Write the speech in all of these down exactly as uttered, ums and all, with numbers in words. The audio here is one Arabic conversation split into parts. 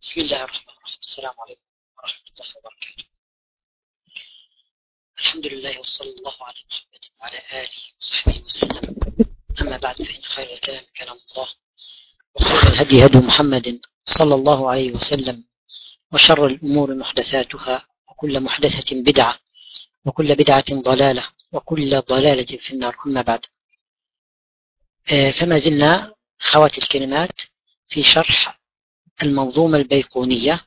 بسم الله الرحمن الرحيم. السلام عليكم ورحمة الله وبركاته. الحمد لله وصلى الله على محمد وعلى آله وصحبه وسلم. أما بعد، فإن خير الكلام كلام الله، وخير الهدي هدي محمد صلى الله عليه وسلم، وشر الأمور محدثاتها، وكل محدثة بدعة، وكل بدعة ضلالة، وكل ضلالة في النار. أما بعد، فما زلنا خوات الكلمات في شرح المنظومة البيقونية،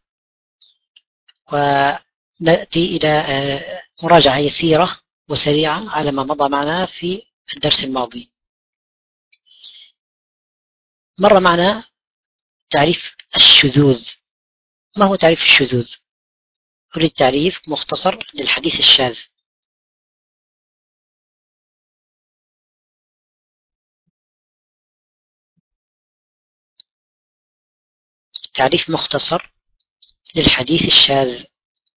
ونأتي إلى مراجعة يسيرة وسريعة على ما مضى معنا في الدرس الماضي. مر معنا تعريف الشذوذ. ما هو تعريف الشذوذ؟ أريد تعريف مختصر للحديث الشاذ. تعريف مختصر للحديث الشاذ.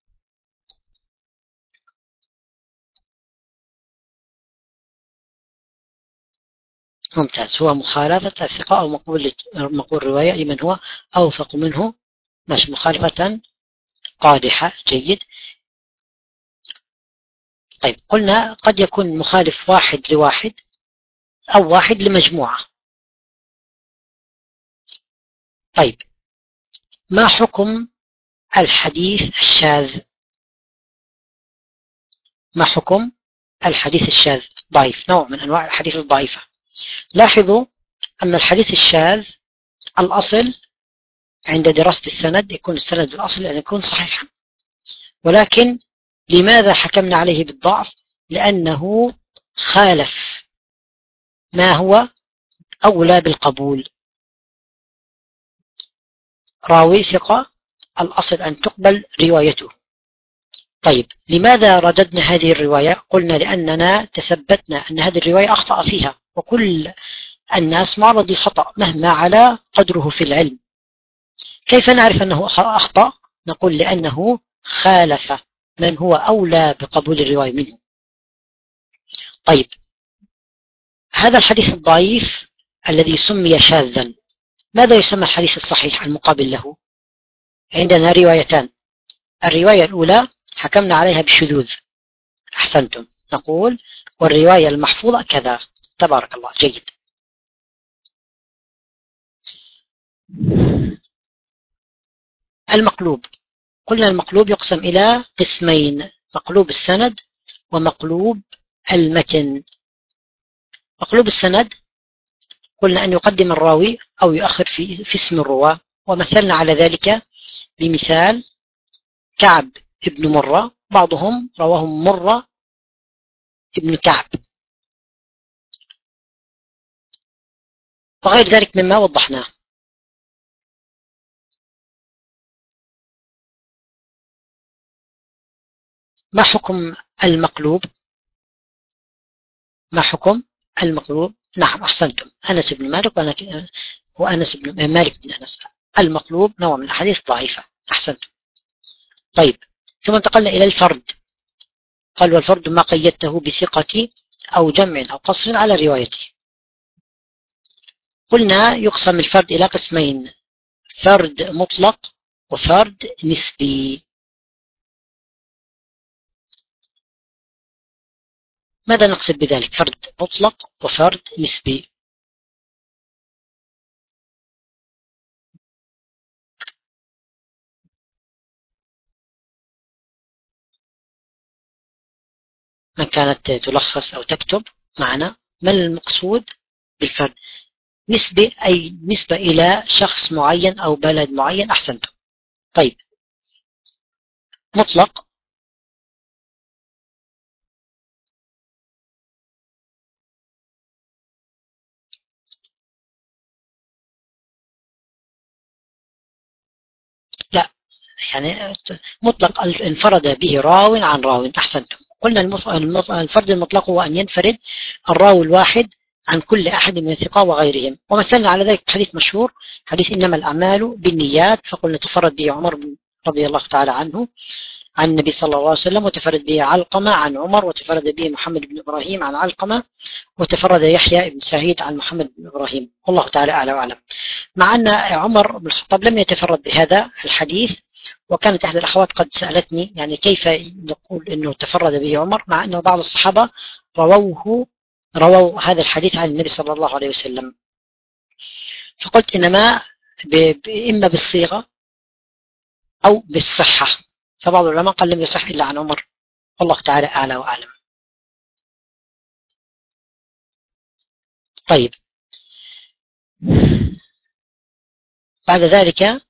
ممتاز. هو مخالفة الثقة أو مقبول مقبول رواية لمن هو أوثق منه. مش مخالفة قادحة. جيد. طيب، قلنا قد يكون مخالف واحد لواحد أو واحد لمجموعة. طيب، ما حكم الحديث الشاذ؟ ما حكم الحديث الشاذ؟ ضعيف، نوع من أنواع الحديث الضعيفة. لاحظوا أن الحديث الشاذ الأصل عند دراسة السند يكون السند الأصل أن يكون صحيحا، ولكن لماذا حكمنا عليه بالضعف؟ لأنه خالف ما هو أولى بالقبول. راوي ثقة الأصل أن تقبل روايته. طيب، لماذا رددنا هذه الرواية؟ قلنا لأننا تثبتنا أن هذه الرواية أخطأ فيها، وكل الناس معرض للخطأ مهما على قدره في العلم. كيف نعرف أنه أخطأ؟ نقول لأنه خالف من هو أولى بقبول الرواية منه. طيب، هذا الحديث الضعيف الذي سمي شاذا، ماذا يسمى الحديث الصحيح المقابل له؟ عندنا روايتان. الرواية الأولى حكمنا عليها بالشذوذ. أحسنتم. نقول والرواية المحفوظة كذا. تبارك الله. جيد. المقلوب. قلنا المقلوب يقسم إلى قسمين: مقلوب السند ومقلوب المتن. مقلوب السند قلنا أن يقدم الراوي أو يؤخر في, في اسم الرواة، ومثلنا على ذلك بمثال كعب ابن مرة، بعضهم رواهم مرة ابن كعب، وغير ذلك مما وضحناه. ما حكم المقلوب؟ ما حكم المقلوب؟ نعم، أحسنتم. أنس بن مالك وأنس بن مالك بن أنس. المقلوب نوع من الأحاديث ضعيفة. أحسنتم. طيب، ثم انتقلنا إلى الفرد. قال والفرد ما قيدته بثقة أو جمع أو قصر على روايته. قلنا يقسم الفرد إلى قسمين: فرد مطلق وفرد نسبي. ماذا نقصد بذلك؟ فرد مطلق وفرد نسبي. من كانت تلخص أو تكتب معنا ما المقصود بالفرد؟ نسبة أي نسبة إلى شخص معين أو بلد معين. أحسنتم. طيب، مطلق لا، يعني مطلق انفرد به راو عن راو. أحسنتم. قلنا الفرد المطلق هو أن ينفرد الراوي الواحد عن كل أحد من الثقة وغيرهم، ومثلنا على ذلك حديث مشهور، حديث إنما الأعمال بالنيات، فقلنا تفرد به عمر رضي الله تعالى عنه عن النبي صلى الله عليه وسلم، وتفرد به علقمة عن عمر، وتفرد به محمد بن إبراهيم عن علقمة، وتفرد يحيى بن سعيد عن محمد بن إبراهيم، والله تعالى أعلى وأعلم. مع أن عمر بن الخطاب لم يتفرد بهذا الحديث، وكانت إحدى الأخوات قد سألتني يعني كيف نقول أنه تفرد به عمر، مع أن بعض الصحابة رووه رووا هذا الحديث عن النبي صلى الله عليه وسلم. فقلت إنما إما بالصيغة أو بالصحة، فبعض العلماء قال لم يصح إلا عن عمر، والله تعالى أعلى وأعلم. طيب بعد ذلك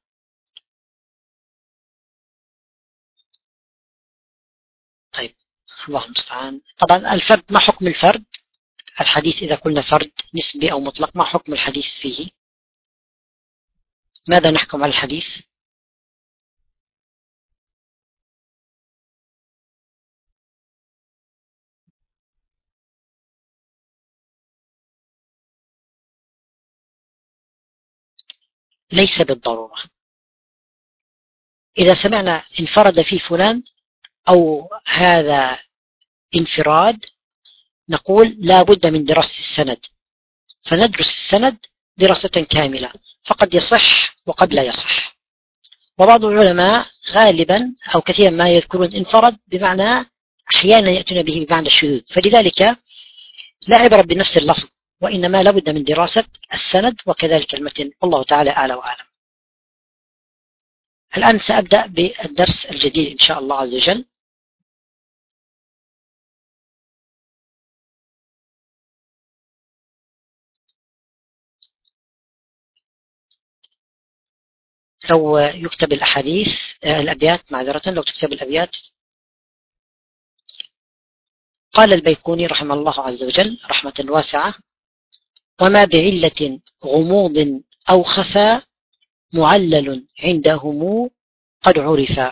طيب الله المستعان. طبعا الفرد، ما حكم الفرد؟ الحديث إذا قلنا فرد نسبي أو مطلق، ما حكم الحديث فيه؟ ماذا نحكم على الحديث؟ ليس بالضرورة. إذا سمعنا انفرد فيه فلان أو هذا انفراد، نقول لا بد من دراسة السند، فندرس السند دراسة كاملة، فقد يصح وقد لا يصح. وبعض العلماء غالبا أو كثيرا ما يذكرون انفرد بمعنى أحيانا يأتون به بمعنى الشذوذ، فلذلك لا عبرة بنفس اللفظ، وإنما لابد من دراسة السند وكذلك المتن، والله تعالى أعلى وأعلم. الآن سأبدأ بالدرس الجديد إن شاء الله عز وجل. لو يكتب الأحاديث الأبيات، معذرة لو تكتب الأبيات. قال البيقوني رحمه الله عز وجل رحمة واسعة: وما بعلة غموض أو خفا معلل عندهم قد عرفا.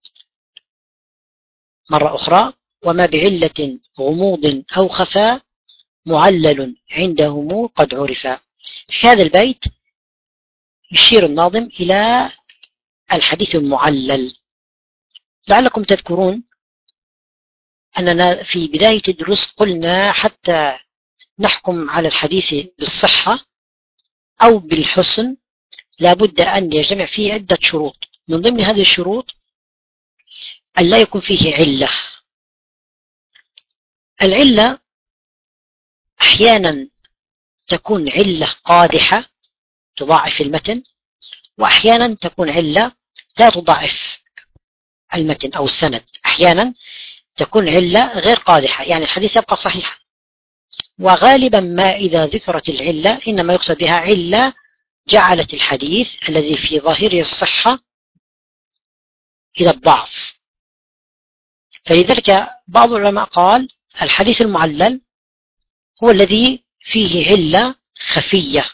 مرة أخرى: وما بعلة غموض أو خفا معلل عندهم قد عرفا. في هذا البيت يشير الناظم إلى الحديث المعلل. لعلكم تذكرون أننا في بداية الدروس قلنا حتى نحكم على الحديث بالصحة أو بالحسن لابد أن يجتمع فيه عدة شروط. من ضمن هذه الشروط أن لا يكون فيه علة. العلة أحيانا تكون علة قادحة تضاعف المتن، وأحيانا تكون علة لا تضاعف المتن أو السند. أحيانا تكون علة غير قادحة، يعني الحديث يبقى صحيحا. وغالبا ما إذا ذكرت العلة إنما يقصد بها علة جعلت الحديث الذي في ظاهره الصحة إلى الضعف. فلذلك بعض العلماء قال الحديث المعلل هو الذي فيه علة خفية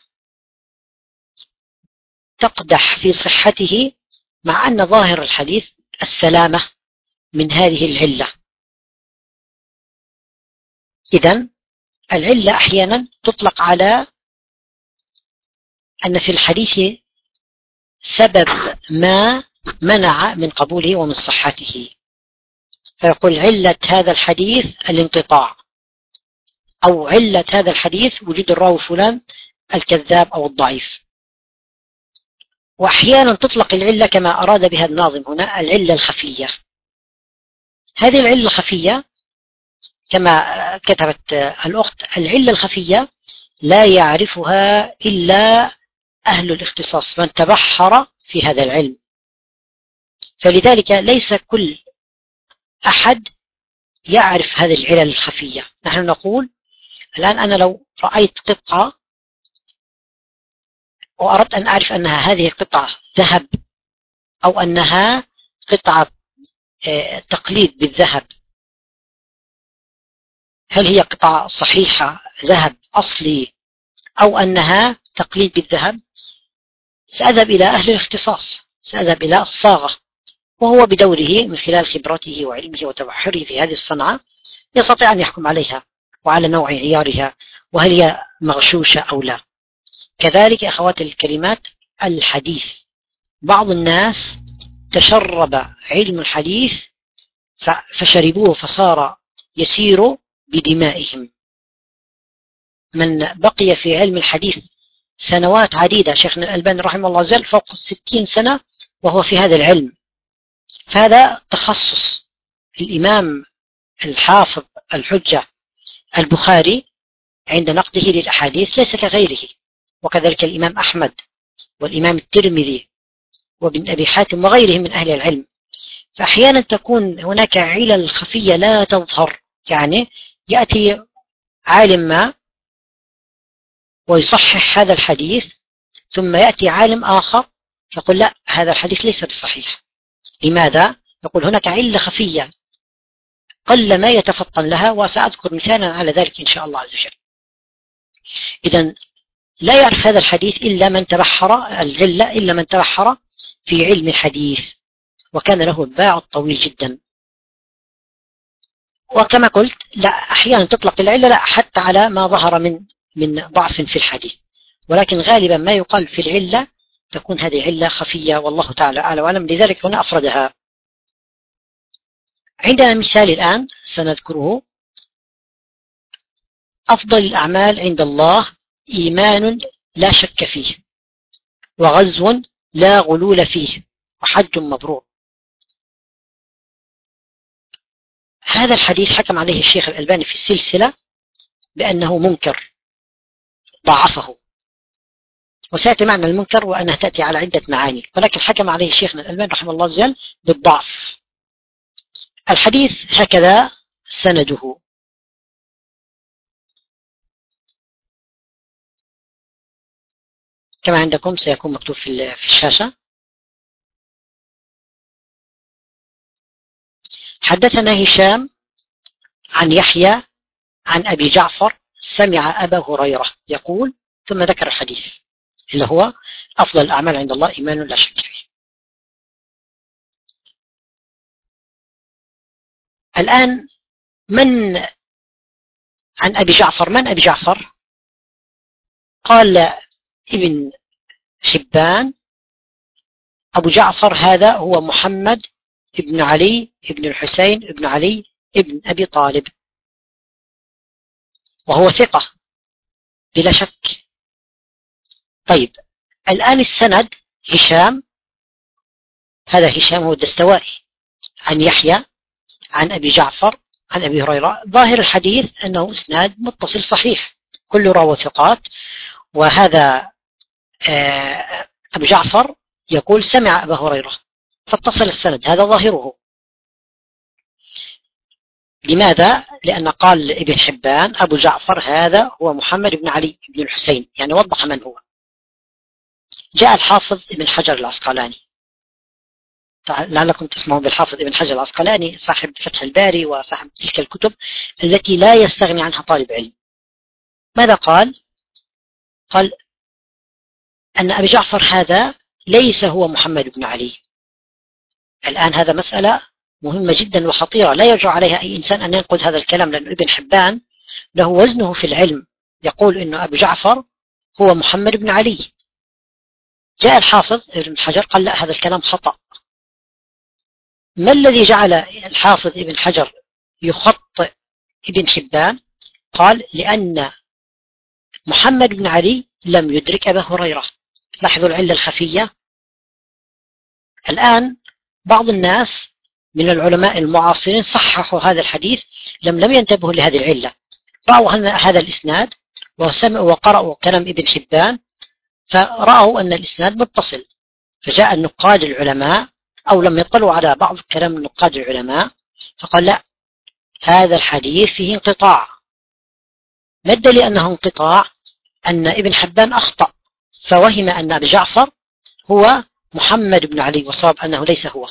تقدح في صحته، مع أن ظاهر الحديث السلامة من هذه العلة. إذن العلة أحيانا تطلق على أن في الحديث سبب ما منع من قبوله ومن صحته، فيقول علة هذا الحديث الانقطاع، أو علة هذا الحديث وجود الراوي فلان الكذاب أو الضعيف. وأحيانا تطلق العلة كما أراد بها الناظم هنا العلة الخفية. هذه العلة الخفية كما كتبت الأخت، العلة الخفية لا يعرفها إلا أهل الاختصاص من تبحر في هذا العلم، فلذلك ليس كل أحد يعرف هذه العلل الخفية. نحن نقول الآن أنا لو رأيت قطعة وأردت أن أعرف أنها هذه القطعة ذهب أو أنها قطعة تقليد بالذهب، هل هي قطعة صحيحة ذهب أصلي أو أنها تقليد بالذهب؟ سأذهب إلى أهل الاختصاص، سأذهب إلى الصاغة، وهو بدوره من خلال خبرته وعلمه وتبحره في هذه الصنعة يستطيع أن يحكم عليها وعلى نوع عيارها وهل هي مغشوشة أو لا. كذلك أخوات الكلمات الحديث، بعض الناس تشرب علم الحديث فشربوه فصار يسير بدمائهم. من بقي في علم الحديث سنوات عديدة، شيخنا الألباني رحمه الله زال فوق الستين سنة وهو في هذا العلم، فهذا تخصص. الإمام الحافظ الحجة البخاري عند نقده للأحاديث ليس كغيره، وكذلك الإمام أحمد والإمام الترمذي وابن أبي حاتم وغيرهم من أهل العلم. فأحيانا تكون هناك علل خفية لا تظهر، يعني يأتي عالم ما ويصحح هذا الحديث، ثم يأتي عالم آخر يقول لا هذا الحديث ليس بصحيح. لماذا؟ يقول هناك علة خفية قل ما يتفطن لها، وسأذكر مثالا على ذلك إن شاء الله عز وجل. إذن لا يعرف هذا الحديث إلا من تبحر العلة، إلا من تبحر في علم الحديث وكان له باع طويل جدا. وكما قلت لا، أحيانا تطلق العلة لا حتى على ما ظهر من من ضعف في الحديث، ولكن غالبا ما يقال في العلة تكون هذه علة خفية، والله تعالى أعلم وأعلم، لذلك هنا أفردها. عندنا مثال الآن سنذكره: أفضل الأعمال عند الله إيمان لا شك فيه، وغزو لا غلول فيه، وحج مبرور. هذا الحديث حكم عليه الشيخ الألباني في السلسلة بأنه منكر، ضعفه، وسيأتي معنى المنكر وأنها تأتي على عدة معاني، ولكن حكم عليه شيخنا الألباني رحمه الله عز وجل بالضعف. الحديث هكذا سنده: كما عندكم سيكون مكتوب في الشاشة. حدثنا هشام عن يحيى عن أبي جعفر سمع أبا هريرة يقول، ثم ذكر الحديث اللي هو أفضل الأعمال عند الله إيمان لا شك فيه. الآن من عن أبي جعفر؟ من أبي جعفر؟ قال ابن حبان: أبو جعفر هذا هو محمد ابن علي ابن الحسين ابن علي ابن أبي طالب، وهو ثقة بلا شك. طيب الآن السند: هشام، هذا هشام هو الدستوائي، عن يحيى عن أبي جعفر عن أبي هريرة. ظاهر الحديث أنه إسناد متصل صحيح، كل راوي ثقات، وهذا أبو جعفر يقول سمع أبا هريرة، فاتصل السند، هذا ظاهره. لماذا؟ لأن قال ابن حبان أبو جعفر هذا هو محمد بن علي بن الحسين، يعني وضح من هو. جاء الحافظ ابن حجر العسقلاني، لعلكم تسمعون بالحافظ ابن حجر العسقلاني صاحب فتح الباري وصاحب تلك الكتب التي لا يستغني عنها طالب علم. ماذا قال؟ قال أن أبي جعفر هذا ليس هو محمد بن علي. الآن هذا مسألة مهمة جدا وخطيرة، لا يرجع عليها أي إنسان أن ينقد هذا الكلام، لأن ابن حبان له وزنه في العلم، يقول أنه أبو جعفر هو محمد بن علي. جاء الحافظ ابن حجر قال لا، هذا الكلام خطأ. ما الذي جعل الحافظ ابن حجر يخطئ ابن حبان؟ قال لأن محمد بن علي لم يدرك أبا هريرة. لاحظوا العلة الخفية. الآن بعض الناس من العلماء المعاصرين صححوا هذا الحديث، لم لم ينتبهوا لهذه العلة، رأوا هذا الإسناد وسمعوا وقرأوا كلام ابن حبان، فرأوا أن الإسناد متصل، فجاء النقاد العلماء أو لم يطلعوا على بعض كلام النقاد العلماء فقال لا، هذا الحديث فيه انقطاع. ما الدليل أنه انقطاع؟ أن ابن حبان أخطأ فوهم أن أبي جعفر هو محمد بن علي، وصاب أنه ليس هو،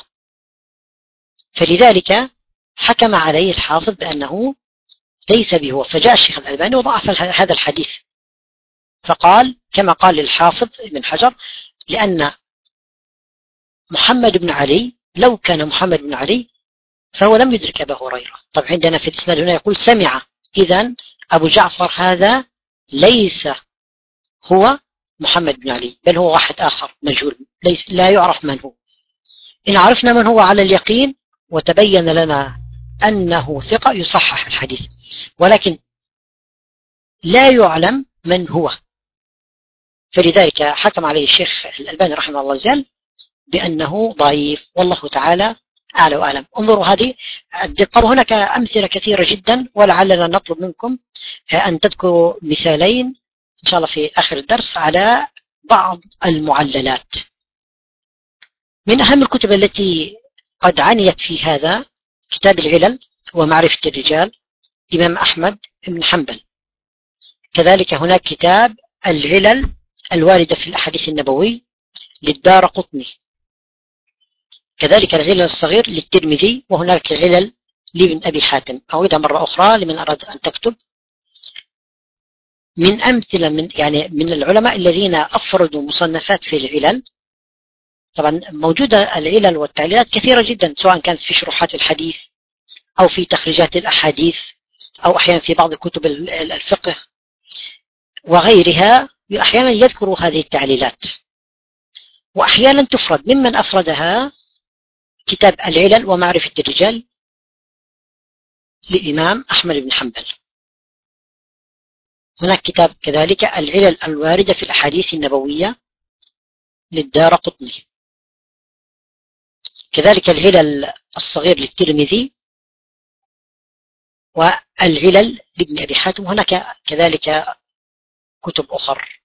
فلذلك حكم عليه الحافظ بأنه ليس به هو. فجاء الشيخ الألباني وضعف هذا الحديث، فقال كما قال للحافظ ابن حجر: لأن محمد بن علي لو كان محمد بن علي فهو لم يدرك أبا هريرة. طب عندنا في الإسناد هنا يقول سمع، إذن أبو جعفر هذا ليس هو محمد بن علي، بل هو واحد آخر مجهول، ليس لا يعرف من هو. إن عرفنا من هو على اليقين وتبين لنا أنه ثقة يصحح الحديث، ولكن لا يعلم من هو، فلذلك حكم عليه الشيخ الألباني رحمه الله جل بأنه ضعيف، والله تعالى أعلى وأعلم. انظروا هذه الدقة، وهناك أمثلة كثيرة جدا، ولعلنا نطلب منكم أن تذكروا مثالين إن شاء الله في آخر الدرس على بعض المعللات. من أهم الكتب التي قد عنيت في هذا كتاب العلل ومعرفة الرجال الإمام أحمد بن حنبل، كذلك هناك كتاب العلل الواردة في الأحاديث النبوي للدارقطني، كذلك العلل الصغير للترمذي، وهناك علل لابن أبي حاتم. أعيدها مرة أخرى لمن أراد أن تكتب. من أمثلة من يعني من العلماء الذين أفردوا مصنفات في العلل، طبعا موجودة العلل والتعليلات كثيرة جدا، سواء كانت في شروحات الحديث أو في تخريجات الأحاديث أو أحيانا في بعض كتب الفقه وغيرها، أحيانا يذكروا هذه التعليلات، وأحيانا تفرد. ممن أفردها كتاب العلل ومعرفة الرجال للإمام أحمد بن حنبل. هناك كتاب كذلك العلل الواردة في الأحاديث النبوية للدارقطني، كذلك العلل الصغير للترمذي، والعلل لابن أبي حاتم. هناك كذلك كتب أخر.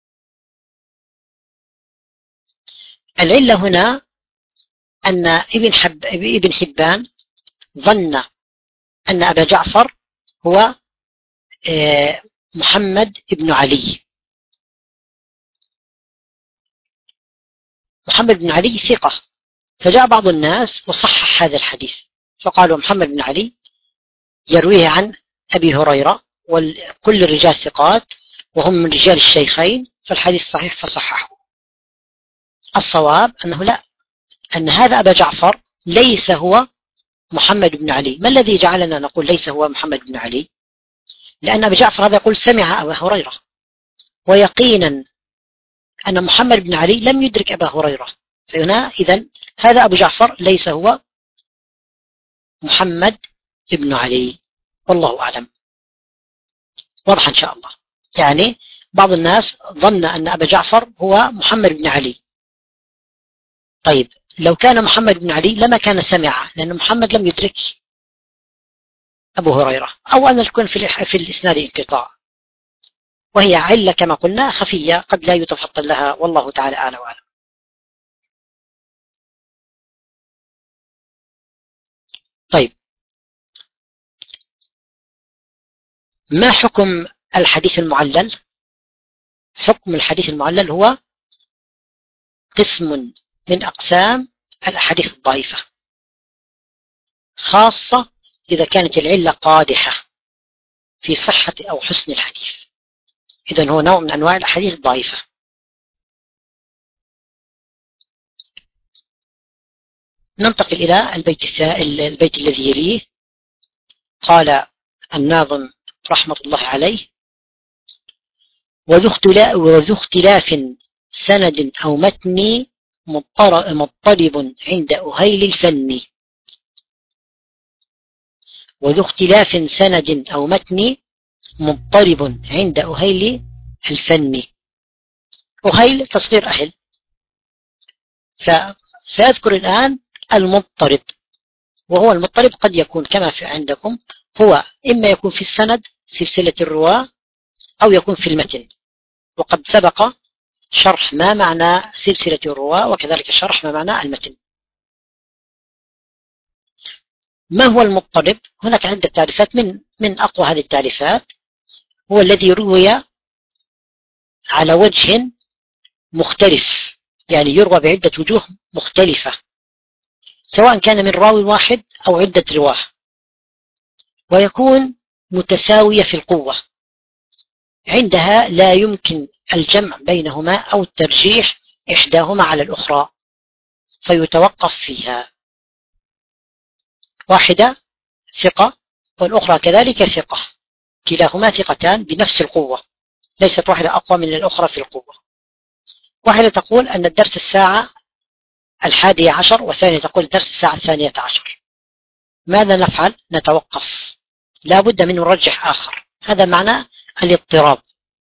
العلة هنا أن ابن, حب ابن حبان ظن أن أبا جعفر هو محمد بن علي. محمد بن علي ثقة، فجاء بعض الناس وصحح هذا الحديث، فقالوا محمد بن علي يرويه عن أبي هريرة وكل الرجال ثقات وهم من رجال الشيخين، فالحديث صحيح فصححه. الصواب أنه لا، أن هذا أبا جعفر ليس هو محمد بن علي. ما الذي جعلنا نقول ليس هو محمد بن علي؟ لأن أبا جعفر هذا يقول سمع أبا هريرة، ويقينا أن محمد بن علي لم يدرك أبا هريرة، فهنا إذن هذا أبو جعفر ليس هو محمد بن علي، والله أعلم. واضح إن شاء الله. يعني بعض الناس ظن أن أبا جعفر هو محمد بن علي. طيب لو كان محمد بن علي لما كان سمع، لأن محمد لم يدرك أبو هريرة، أو أن يكون في في الإسناد انقطاع، وهي علة كما قلنا خفية قد لا يتفطن لها، والله تعالى أعلى وأعلم. طيب ما حكم الحديث المعلل؟ حكم الحديث المعلل هو قسم من أقسام الأحاديث الضعيفة، خاصة إذا كانت العلة قادحة في صحة أو حسن الحديث، إذن هو نوع من أنواع الأحاديث الضعيفة. ننتقل إلى البيت, البيت الذي يليه. قال الناظم رحمة الله عليه: وذو اختلاف سند أو متن مضطرب عند أهيل الفن. وذو اختلاف سند أو متن مضطرب عند أهيل الفن. أهيل تصغير أهل، فسأذكر الآن المضطرب. وهو المضطرب قد يكون كما في عندكم، هو إما يكون في السند سلسلة الرواة أو يكون في المتن، وقد سبق شرح ما معنى سلسلة الرواة وكذلك شرح ما معنى المتن. ما هو المضطرب؟ هناك عدة تعريفات، من من أقوى هذه التعريفات هو الذي روي على وجه مختلف، يعني يروى بعدة وجوه مختلفة، سواء كان من راوي واحد أو عدة رواه، ويكون متساوية في القوة، عندها لا يمكن الجمع بينهما أو الترجيح إحداهما على الأخرى، فيتوقف فيها. واحدة ثقة والأخرى كذلك ثقة، كلاهما ثقتان بنفس القوة، ليست واحدة أقوى من الأخرى في القوة. واحدة تقول أن الدرس الساعة الحادية عشر، والثانية تقول الدرس الساعة الثانية عشر، ماذا نفعل؟ نتوقف، لا بد من مرجح آخر. هذا معنى الاضطراب.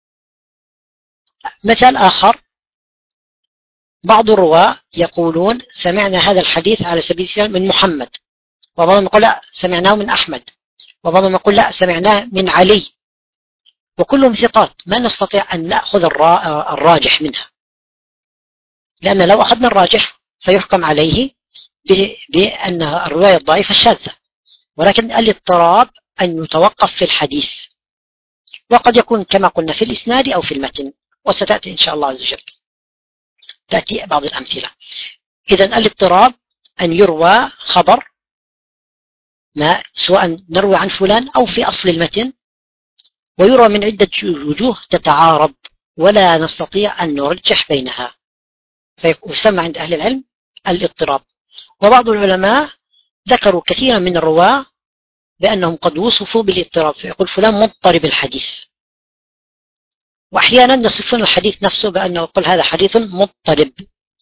مثال آخر، بعض الرواة يقولون سمعنا هذا الحديث على سبيل المثال من محمد، وبعضهم يقول لا سمعناه من أحمد، وبعضهم يقول لا سمعناه من علي، وكلهم ثقات، ما نستطيع أن نأخذ الراجح منها، لأن لو أخذنا الراجح فيحكم عليه بأنها الرواية الضعيفة الشاذة. ولكن الاضطراب أن يتوقف في الحديث، وقد يكون كما قلنا في الإسناد أو في المتن، وستأتي إن شاء الله عز وجل تأتي بعض الأمثلة. إذن الاضطراب أن يروى خبر ما سواء نروي عن فلان أو في أصل المتن، ويروى من عدة وجوه تتعارض ولا نستطيع أن نرجح بينها، فيسمى عند أهل العلم الاضطراب. وبعض العلماء ذكروا كثيرا من الرواة بأنهم قد وصفوا بالاضطراب، فيقول فلان مضطرب الحديث، وأحيانا يصفون الحديث نفسه بأنه يقول هذا حديث مضطرب.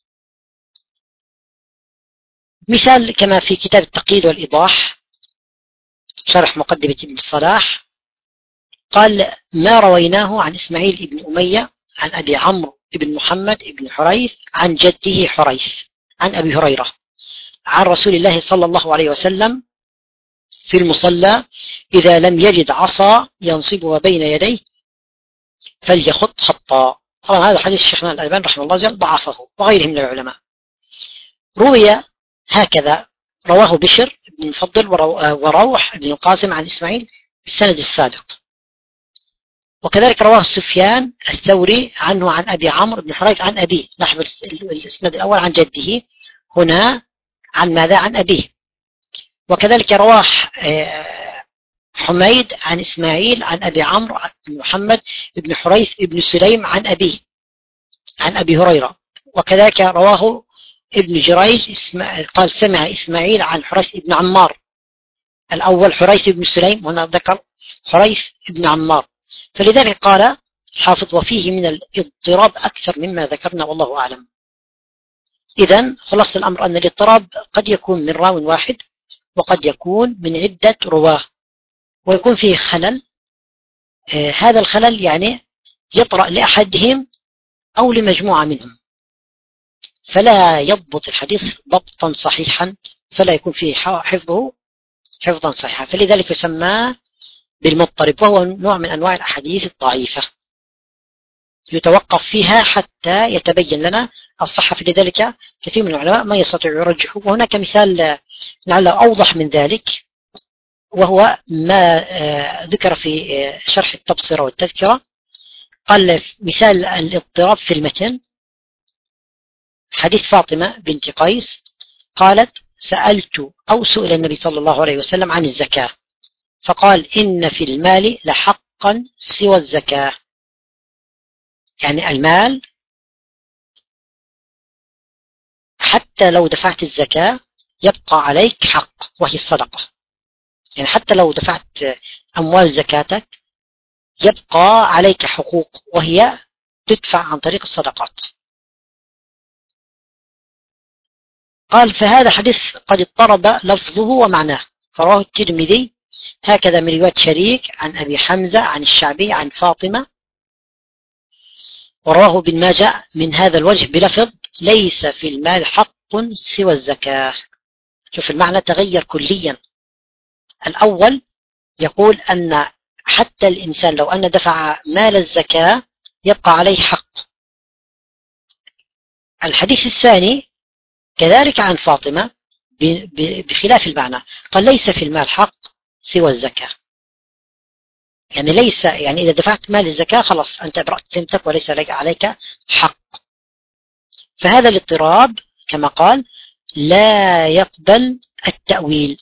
مثال كما في كتاب التقييد والإيضاح شرح مقدمة ابن الصلاح، قال ما رويناه عن إسماعيل بن أمية عن أبي عمرو بن محمد بن حريث عن جده حريث عن أبي هريرة عن رسول الله صلى الله عليه وسلم في المصلى إذا لم يجد عصا ينصبها بين يديه فليخط خطا. طبعا هذا حديث الشيخ الألباني رحمه الله جل ضعفه وغيره من العلماء. روي هكذا، رواه بشر بن المفضل وروح بن القاسم عن إسماعيل بالسند السابق، وكذلك رواه سفيان الثوري عنه عن أبي عمرو بن حريث عن أبيه، نحو الإسناد الأول عن جده، هنا عن ماذا؟ عن أبيه. وكذلك رواه حميد عن إسماعيل عن أبي عمرو بن محمد بن حريث بن سليم عن أبيه عن أبي هريرة. وكذلك رواه ابن جريج قال سمع إسماعيل عن حريث بن عمار، الأول حريث بن سليم، هنا ذكر حريث بن عمار. فلذلك قال الحافظ وفيه من الاضطراب أكثر مما ذكرنا والله أعلم. إذن خلاصة الأمر أن الاضطراب قد يكون من راو واحد، وقد يكون من عدة رواه، ويكون فيه خلل. آه هذا الخلل يعني يطرأ لأحدهم أو لمجموعة منهم، فلا يضبط الحديث ضبطا صحيحا، فلا يكون فيه حفظه حفظا صحيحا، فلذلك يسمى بالمضطرب، وهو نوع من أنواع الأحاديث الضعيفة يتوقف فيها حتى يتبين لنا الصحة. فلذلك كثير من العلماء ما يستطيع يرجحه. وهناك مثال لعله أوضح من ذلك، وهو ما ذكر في شرح التبصرة والتذكرة. قال مثال الاضطراب في المتن حديث فاطمة بنت قيس قالت سألت أو سئل النبي صلى الله عليه وسلم عن الزكاة فقال إن في المال لحقا سوى الزكاة، يعني المال حتى لو دفعت الزكاة يبقى عليك حق وهي الصدقة، يعني حتى لو دفعت أموال زكاتك يبقى عليك حقوق وهي تدفع عن طريق الصدقات. قال فهذا حديث قد اضطرب لفظه ومعناه، فرواه الترمذي هكذا من رواية شريك عن أبي حمزة عن الشعبي عن فاطمة، ورواه ابن ماجه من هذا الوجه بلفظ ليس في المال حق سوى الزكاة. شوف المعنى تغير كليا. الأول يقول أن حتى الإنسان لو أن دفع مال الزكاة يبقى عليه حق. الحديث الثاني كذلك عن فاطمة بخلاف المعنى، قال ليس في المال حق سوى الزكاة، يعني ليس يعني إذا دفعت مال الزكاة خلاص أنت أبرأت ذمتك وليس عليك حق. فهذا الاضطراب كما قال لا يقبل التأويل.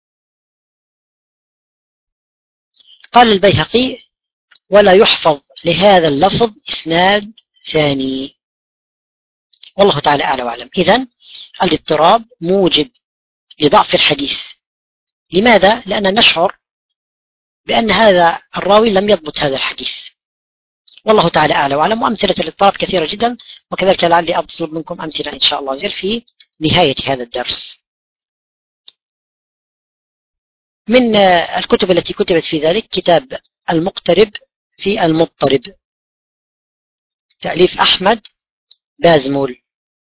قال البيهقي ولا يحفظ لهذا اللفظ إسناد ثاني، والله تعالى أعلى وأعلم. إذن الاضطراب موجب لضعف الحديث. لماذا؟ لأننا نشعر بأن هذا الراوي لم يضبط هذا الحديث، والله تعالى أعلى وأعلم. وأمثلة الاضطراب كثيرة جدا، وكذلك لعلي أطلب منكم أمثلة إن شاء الله في نهاية هذا الدرس. من الكتب التي كتبت في ذلك كتاب المقترب في المضطرب، تأليف أحمد بازمول.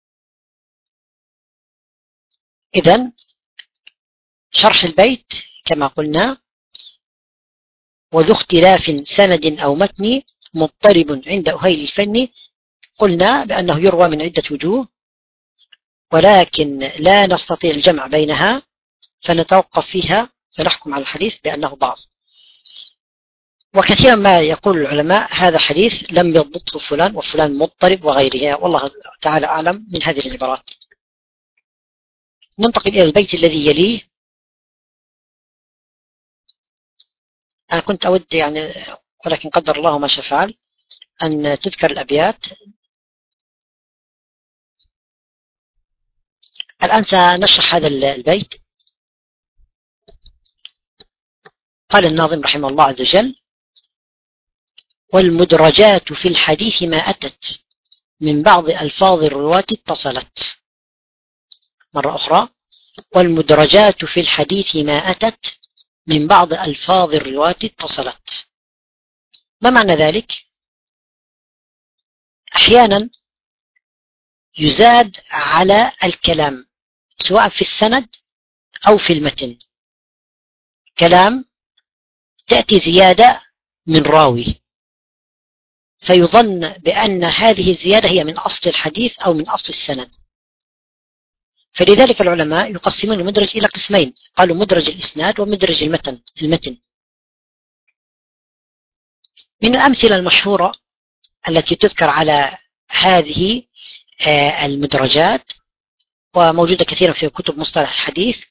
إذن شرح البيت كما قلنا: وذو اختلاف سند أو متن مضطرب عند أهيل الفن. قلنا بأنه يروى من عدة وجوه، ولكن لا نستطيع الجمع بينها فنتوقف فيها فنحكم على الحديث بأنه ضعف. وكثيرا ما يقول العلماء هذا حديث لم يضبطه فلان وفلان مضطرب وغيرها، والله تعالى أعلم من هذه العبارات. ننتقل إلى البيت الذي يليه. أنا كنت أود يعني، ولكن قدر الله ما شاء فعل، أن تذكر الأبيات. الآن سنشرح هذا البيت. قال الناظم رحمه الله عز وجل: والمدرجات في الحديث ما أتت من بعض ألفاظ الرواة اتصلت. مرة أخرى: والمدرجات في الحديث ما أتت من بعض ألفاظ الرواة اتصلت. ما معنى ذلك؟ أحيانا يزاد على الكلام سواء في السند أو في المتن، كلام تأتي زيادة من راوي فيظن بأن هذه الزيادة هي من أصل الحديث أو من أصل السند. فلذلك العلماء يقسمون المدرج إلى قسمين، قالوا مدرج الإسناد ومدرج المتن المتن من الأمثلة المشهورة التي تذكر على هذه المدرجات وموجودة كثيرا في كتب مصطلح الحديث،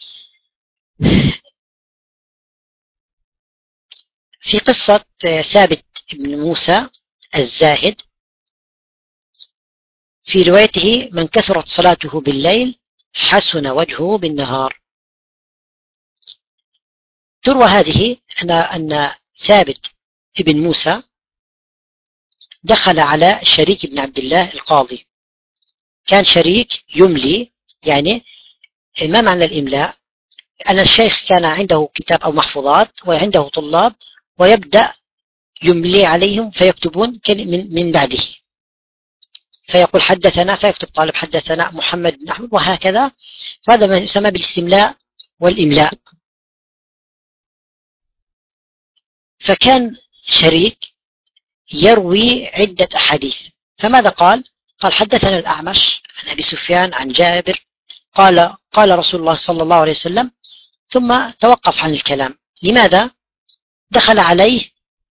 في قصة ثابت بن موسى الزاهد في روايته: من كثرت صلاته بالليل حسن وجهه بالنهار. تروى هذه أن أن ثابت بن موسى دخل على شريك بن عبد الله القاضي. كان شريك يملي، يعني ما معنى الإملاء؟ أن الشيخ كان عنده كتاب أو محفوظات وعنده طلاب ويبدأ يملي عليهم فيكتبون من من بعده، فيقول حدثنا، فيكتب طالب حدثنا محمد بن أحمد وهكذا. فهذا ما يسمى بالاستملاء والإملاء. فكان شريك يروي عدة أحاديث، فماذا قال؟ قال حدثنا الأعمش عن أبي سفيان عن جابر قال قال رسول الله صلى الله عليه وسلم، ثم توقف عن الكلام. لماذا؟ دخل عليه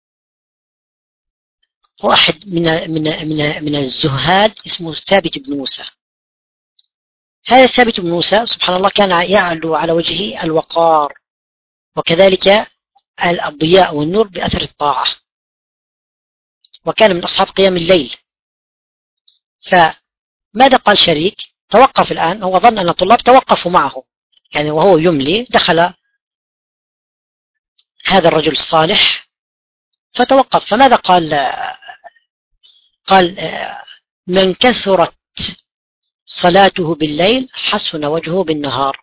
واحد من من من من الزهاد اسمه ثابت بن موسى. هذا ثابت بن موسى سبحان الله كان يعلو على وجهه الوقار، وكذلك الضياء والنور بأثر الطاعة، وكان من أصحاب قيام الليل. فماذا قال شريك؟ توقف الآن، هو ظن أن الطلاب توقفوا معه، يعني وهو يملي دخل هذا الرجل الصالح فتوقف. فماذا قال؟ قال من كثرت صلاته بالليل حسن وجهه بالنهار.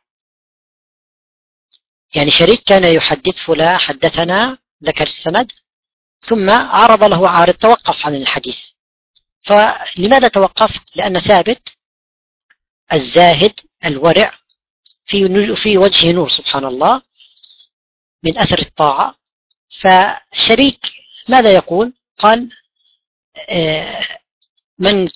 يعني شريك كان يحدث فلا حدثنا، ذكر السند، ثم عرض له عارض توقف عن الحديث. فلماذا توقف؟ لأن ثابت الزاهد الورع في في وجه نور سبحان الله من أثر الطاعة. فشريك ماذا يقول؟ قال من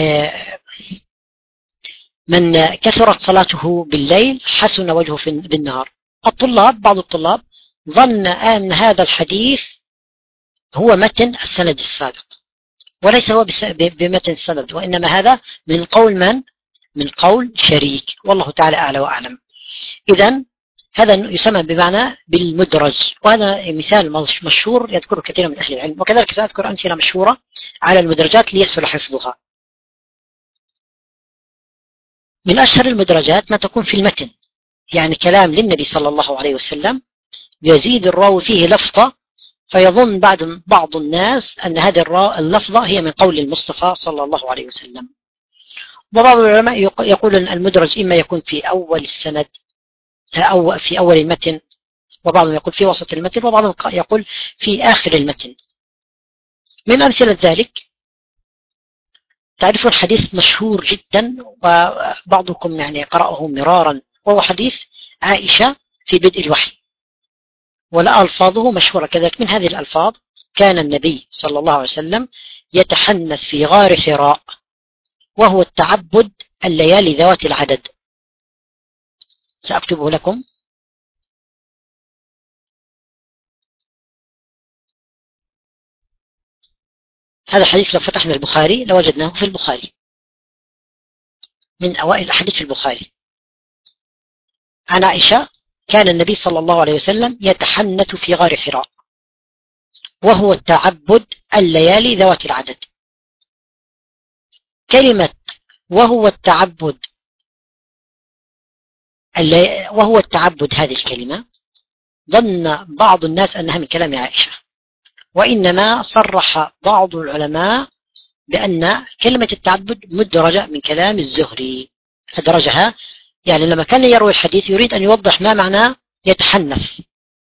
من كثرت صلاته بالليل حسن وجهه بالنهار. الطلاب بعض الطلاب ظن أن هذا الحديث هو متن السند السابق، وليس هو بمتن السند، وإنما هذا من قول من؟ من قول شريك، والله تعالى أعلى وأعلم. إذن هذا يسمى بمعنى بالمدرج، وهذا مثال مشهور يذكره كثير من أهل العلم، وكذلك سأذكر أمثلة مشهورة على المدرجات ليسهل حفظها. من أشهر المدرجات ما تكون في المتن، يعني كلام للنبي صلى الله عليه وسلم يزيد الراوي فيه لفظة فيظن بعض بعض الناس أن هذه اللفظة هي من قول المصطفى صلى الله عليه وسلم. وبعض العلماء يقول أن المدرج إما يكون في أول السند أو في أول المتن وبعضهم يقول في وسط المتن، وبعضهم يقول في آخر المتن. من أمثلة ذلك تعرفون حديث مشهور جدا وبعضكم يعني قرأه مرارا، وهو حديث عائشة في بدء الوحي، ولا ألفاظه مشهورة كذلك. من هذه الألفاظ: كان النبي صلى الله عليه وسلم يتحنث في غار حراء وهو التعبد الليالي ذوات العدد. سأكتبه لكم. هذا الحديث لو فتحنا البخاري لوجدناه في البخاري، من أوائل الأحاديث في البخاري. عن عائشة: كان النبي صلى الله عليه وسلم يتحنث في غار حراء وهو التعبد الليالي ذوات العدد. كلمة وهو التعبد وهو التعبد هذه الكلمة ظن بعض الناس أنها من كلام عائشة، وإنما صرح بعض العلماء بأن كلمة التعبد مدرجة من كلام الزهري، فدرجها يعني لما كان يروي الحديث يريد أن يوضح ما معنى يتحنث،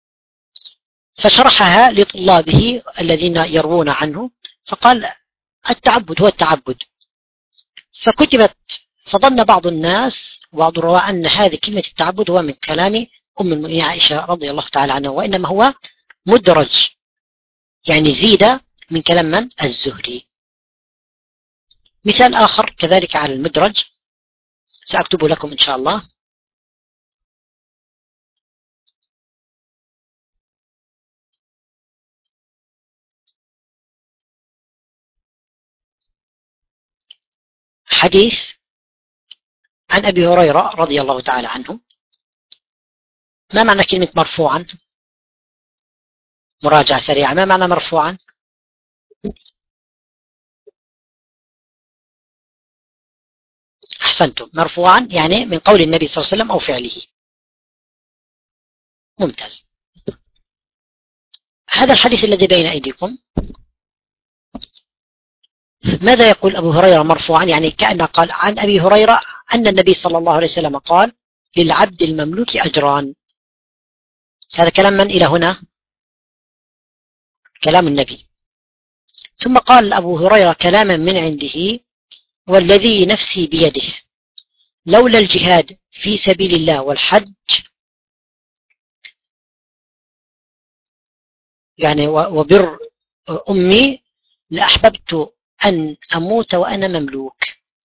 فشرحها لطلابه الذين يروون عنه، فقال التعبد هو التعبد، فكتبت. فظن بعض الناس وبعض الرواة أن هذه كلمة التعبد هو من كلام أم المؤمنين عائشة رضي الله تعالى عنها، وإنما هو مدرج يعني زيد من كلام من؟ الزهري. مثال آخر كذلك على المدرج سأكتبه لكم إن شاء الله. حديث عن أبي هريرة رضي الله تعالى عنه. ما معنى كلمة مرفوعا؟ مراجعة سريعة، ما معنى مرفوعا؟ أحسنتم، مرفوعا يعني من قول النبي صلى الله عليه وسلم أو فعله. ممتاز. هذا الحديث الذي بين أيديكم ماذا يقول أبو هريرة مرفوعا؟ يعني كأنه قال عن أبي هريرة أن النبي صلى الله عليه وسلم قال للعبد المملوك أجران. هذا كلام من إلى هنا؟ كلام النبي. ثم قال أبو هريرة كلاما من عنده: والذي نفسي بيده لولا الجهاد في سبيل الله والحج يعني وبر أمي لأحببت أن أموت وأنا مملوك.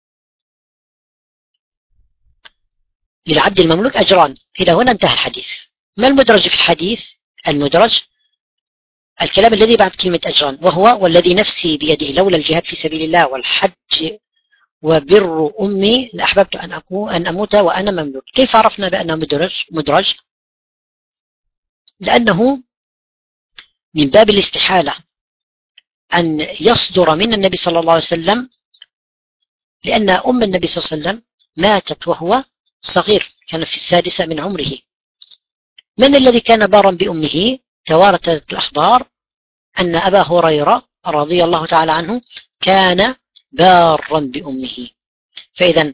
للعبد المملوك أجران، إلى هنا انتهى الحديث. ما المدرج في الحديث؟ المدرج الكلام الذي بعد كلمة أجران، وهو والذي نفسي بيده لولا الجهاد في سبيل الله والحج وبر أمي لأحببت أن أكون أن أموت وأنا مملوك. كيف عرفنا بأنه مدرج؟ مدرج لأنه من باب الاستحالة أن يصدر من النبي صلى الله عليه وسلم، لأن أم النبي صلى الله عليه وسلم ماتت وهو صغير، كان في السادسة من عمره. من الذي كان بارا بأمه؟ توارثت الأخبار أن أبا هريرة رضي الله تعالى عنه كان بارا بأمه. فإذا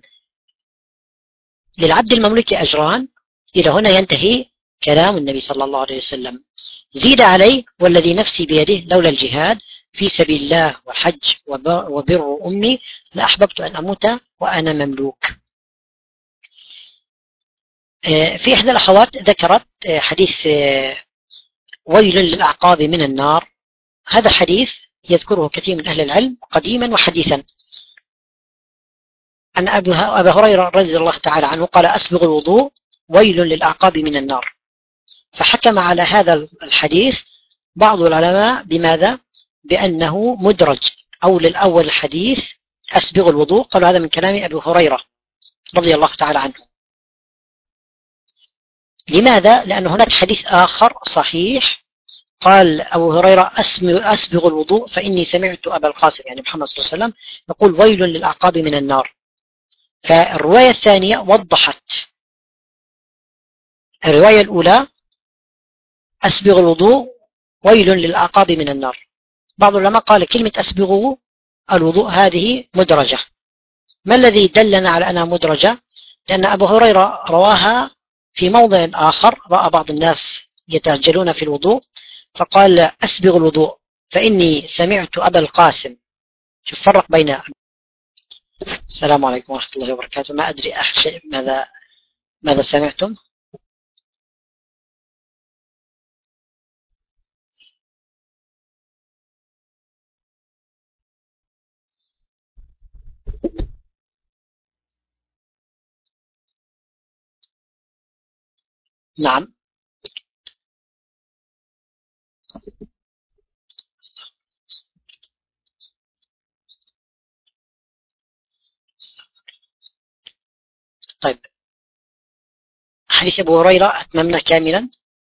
للعبد المملوك أجران، إلى هنا ينتهي كلام النبي صلى الله عليه وسلم. زيد عليه والذي نفسي بيده لولا الجهاد في سبيل الله والحج وبر أمي لأحببت أن أموت وأنا مملوك. في إحدى الأخوات ذكرت حديث ويل للأعقاب من النار. هذا الحديث يذكره كثير من أهل العلم قديما وحديثا، أن أبا هريرة رضي الله تعالى عنه قال أسبغ الوضوء ويل للأعقاب من النار. فحكم على هذا الحديث بعض العلماء بماذا؟ بأنه مدرج، أو للأول الحديث أسبغ الوضوء قالوا هذا من كلام أبي هريرة رضي الله تعالى عنه. لماذا؟ لأن هناك حديث آخر صحيح قال أبو هريرة أسبغ الوضوء فإني سمعت أبا القاسم يعني محمد صلى الله عليه وسلم يقول ويل للأعقاب من النار. فالرواية الثانية وضحت الرواية الأولى أسبغ الوضوء ويل للأعقاب من النار. بعض العلماء قال كلمة أسبغ الوضوء هذه مدرجة. ما الذي دلنا على أنها مدرجة؟ لأن أبو هريرة رواها في موضع آخر، رأى بعض الناس يتعجلون في الوضوء، فقال أسبغ الوضوء فإني سمعت أبا القاسم. شوف فرق بين. السلام عليكم ورحمة الله وبركاته. ما أدري آخر شيء ماذا ماذا سمعتم؟ نعم. طيب حديث أبو هريرة أتممنا كاملا.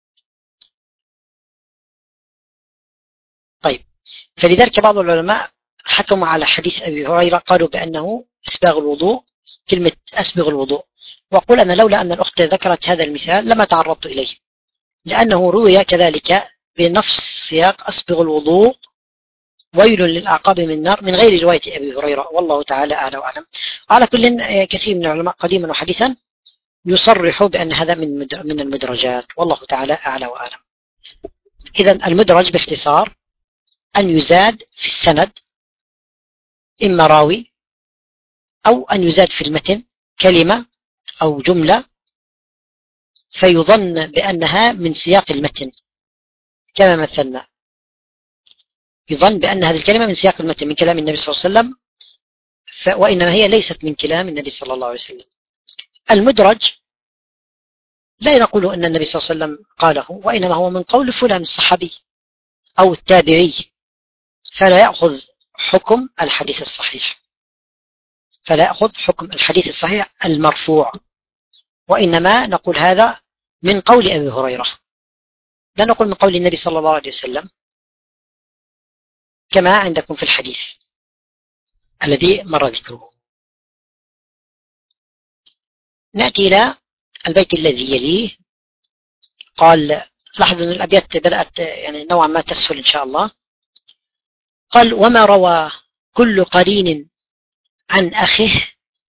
طيب فلذلك بعض العلماء حكموا على حديث أبي هريرة، قالوا بأنه إسباغ الوضوء، كلمة أسبغ الوضوء. وأقول أنا لولا أن الأخت ذكرت هذا المثال لما تعرضت إليه، لأنه روي كذلك بنفس سياق أسبغ الوضوء ويل للأعقاب من النار من غير رواية أبي هريرة، والله تعالى أعلى وأعلم. على كل كثير من العلماء قديما وحديثا يصرحوا بأن هذا من من المدرجات، والله تعالى أعلى وأعلم. إذا المدرج باختصار أن يزاد في السند إما راوي، أو أن يزاد في المتن كلمة أو جملة فيظن بأنها من سياق المتن، كما مثلنا يظن بأن هذه الكلمة من سياق المتن من كلام النبي صلى الله عليه وسلم، وإنما هي ليست من كلام النبي صلى الله عليه وسلم. المدرج لا نقول أن النبي صلى الله عليه وسلم قاله، وإنما هو من قول فلان الصحابي أو التابعي، فلا يأخذ حكم الحديث الصحيح، فلا يأخذ حكم الحديث الصحيح المرفوع، وإنما نقول هذا من قول أبي هريرة، لا نقول من قول النبي صلى الله عليه وسلم كما عندكم في الحديث الذي مر ذكره. نأتي إلى البيت الذي يليه. قال لاحظوا أن الأبيات بدأت يعني نوعا ما تسهل إن شاء الله. قال وما روى كل قرين عن أخيه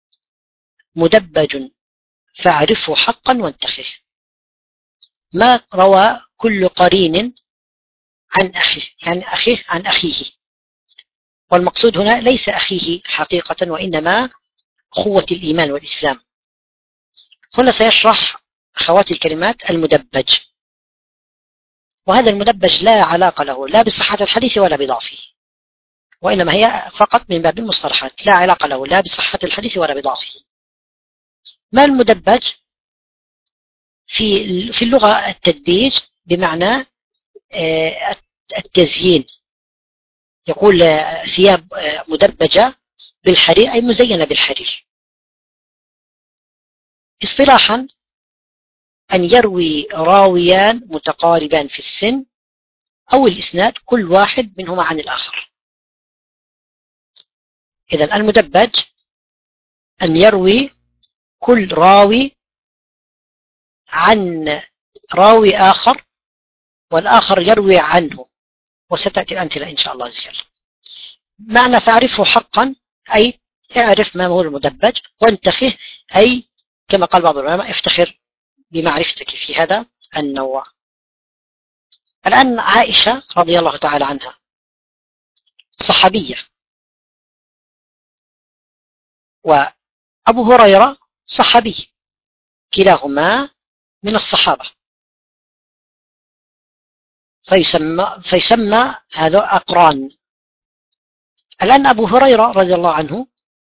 مدبج فاعرفه حقا وانتخه. ما روى كل قرين عن أخيه، يعني أخيه عن أخيه، والمقصود هنا ليس أخيه حقيقة وإنما أخوة الإيمان والإسلام. هنا سيشرح أخوات الكلمات المدبج، وهذا المدبج لا علاقة له لا بصحة الحديث ولا بضعفه، وإنما هي فقط من باب المصطلحات، لا علاقة له لا بصحة الحديث ولا بضعفه. ما المدبج؟ في في اللغة التدبيج بمعنى التزيين، يقول ثياب مدبجة بالحرير أي مزينة بالحرير. اصطلاحا أن يروي راويان متقاربان في السن أو الإسناد كل واحد منهما عن الآخر. إذن المدبج أن يروي كل راوي عن راوي آخر والآخر يروي عنه، وستأتي الأمثلة إن شاء الله عز وجل. معنى فاعرفه حقا أي اعرف ما هو المدبج، وانتخه أي كما قال بعض العلماء افتخر بمعرفتك في هذا النوع. الآن عائشة رضي الله تعالى عنها صحابية، وأبو هريرة صحابي، كلاهما من الصحابة، فيسمى, فيسمى هذا أقران. الآن أبو هريرة رضي الله عنه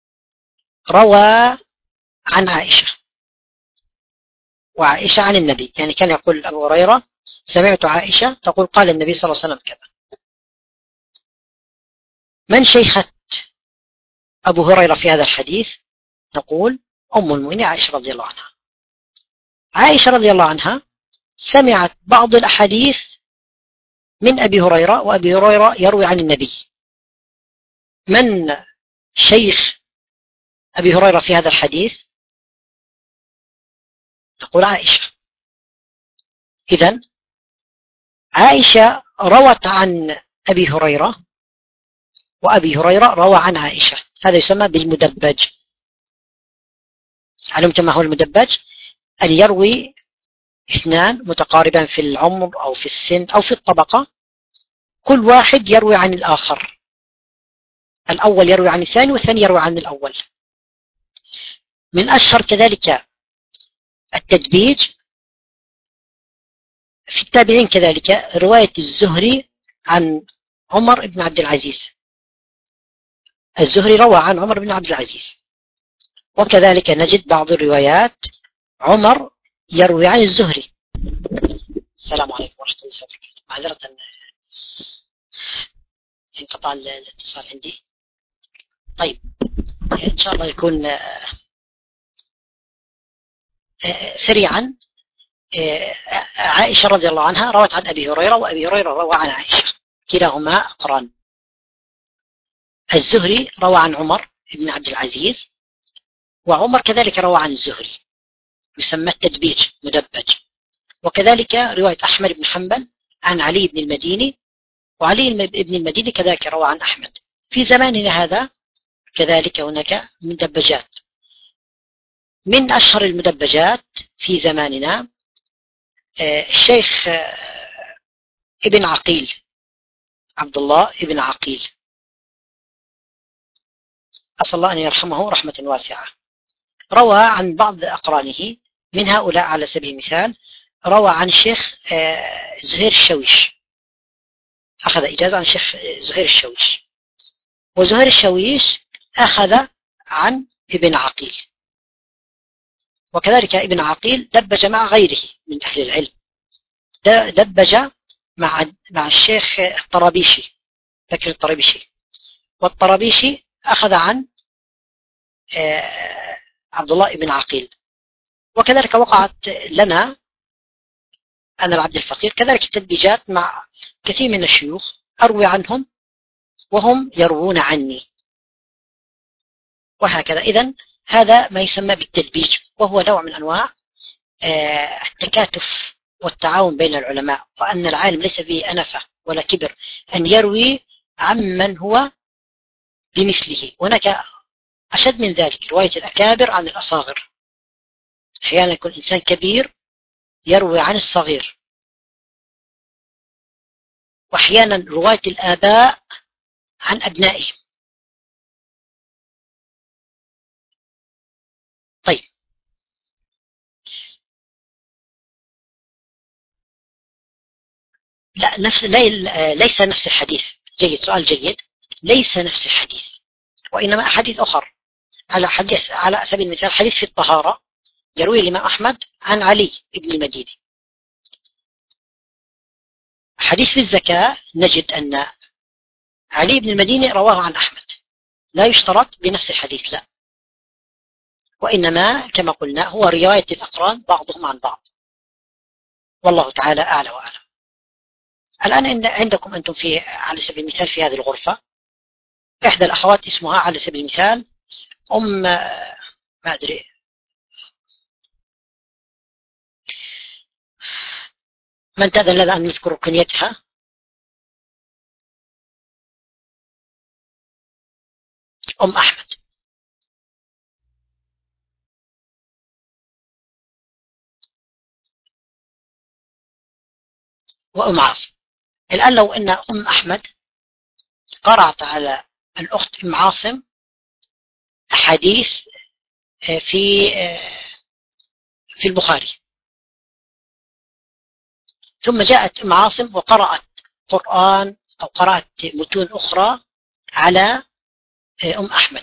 روى عن عائشة، وعائشة عن النبي، يعني كان يقول أبو هريرة سمعت عائشة تقول قال النبي صلى الله عليه وسلم كذا. من شيخة أبو هريرة في هذا الحديث؟ نقول أم المؤمنين عائشة رضي الله عنها. عائشة رضي الله عنها سمعت بعض الأحاديث من أبي هريرة، وأبي هريرة يروي عن النبي. من شيخ أبي هريرة في هذا الحديث؟ نقول عائشة. إذن عائشة روت عن أبي هريرة، وأبي هريرة روى عن عائشة، هذا يسمى بالمدبج. علمتم ما هو المدبج؟ أن يروي اثنان متقاربان في العمر أو في السن أو في الطبقة، كل واحد يروي عن الآخر، الأول يروي عن الثاني والثاني يروي عن الأول. من أشهر كذلك التدبيج في التابعين، كذلك رواية الزهري عن عمر بن عبد العزيز. الزهري روى عن عمر بن عبد العزيز، وكذلك نجد بعض الروايات عمر يروي عن الزهري. السلام عليكم ورحمة الله وبركاته. معذرة انقطع الاتصال عندي. طيب إن شاء الله يكون سريعا. عائشة رضي الله عنها روت عن أبي هريرة، وأبي هريرة روى عن عائشة، كلاهما أقران. الزهري روى عن عمر بن عبد العزيز، وعمر كذلك روى عن الزهري، يسمى التدبيج مدبج. وكذلك رواية أحمد بن حنبل عن علي بن المديني، وعلي بن المديني كذلك روى عن أحمد. في زماننا هذا كذلك هناك مدبجات. من أشهر المدبجات في زماننا الشيخ ابن عقيل، عبد الله ابن عقيل، أسأل الله أن يرحمه رحمة واسعة. روى عن بعض أقرانه من هؤلاء على سبيل المثال، روى عن الشيخ زهير الشويش، أخذ إجازة عن الشيخ زهير الشويش، وزهير الشويش أخذ عن ابن عقيل. وكذلك ابن عقيل دبج مع غيره من أهل العلم، دبج مع مع الشيخ الطرابيشي، ذكر الطرابيشي، والطرابيشي أخذ عن عبد الله ابن عقيل. وكذلك وقعت لنا أنا العبد الفقير كذلك تدبيجات مع كثير من الشيوخ، أروي عنهم وهم يروون عني، وهكذا. إذن هذا ما يسمى بالتدبيج، وهو نوع من أنواع التكاتف والتعاون بين العلماء، وأن العالم ليس به أنفة ولا كبر أن يروي عمن هو بمثله. هناك أشد من ذلك، رواية الأكابر عن الأصاغر. أحيانا يكون إنسان كبير يروي عن الصغير، وأحيانا رواية الآباء عن أبنائهم. طيب لا نفس ليس نفس الحديث. جيد، سؤال جيد. ليس نفس الحديث، وإنما أحاديث أخر. على حديث على سبيل المثال حديث في الطهارة يروي الإمام أحمد عن علي بن المديني. حديث في الزكاة نجد أن علي بن المديني رواه عن أحمد. لا يشترط بنفس الحديث، لا، وإنما كما قلنا هو رواية الأقران بعضهم عن بعض، والله تعالى أعلى وأعلم. الآن عندكم أنتم في على سبيل المثال في هذه الغرفة إحدى الأخوات اسمها على سبيل المثال أم ما أدري من تأذن لنا أن نذكر كنيتها؟ أم أحمد. وأم عاصم. الآن لو أن أم أحمد قرأت على الأخت أم عاصم أحاديث في في البخاري، ثم جاءت أم عاصم وقرأت قرآن أو قرأت متون أخرى على أم أحمد،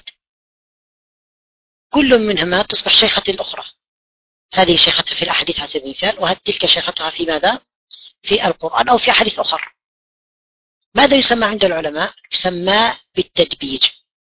كل منهما تصبح شيخة الأخرى. هذه شيختها في الأحاديث على سبيل المثال، وهذه تلك شيختها في ماذا؟ في القرآن أو في أحاديث أخرى. ماذا يسمى عند العلماء؟ يسمى بالتدبيج.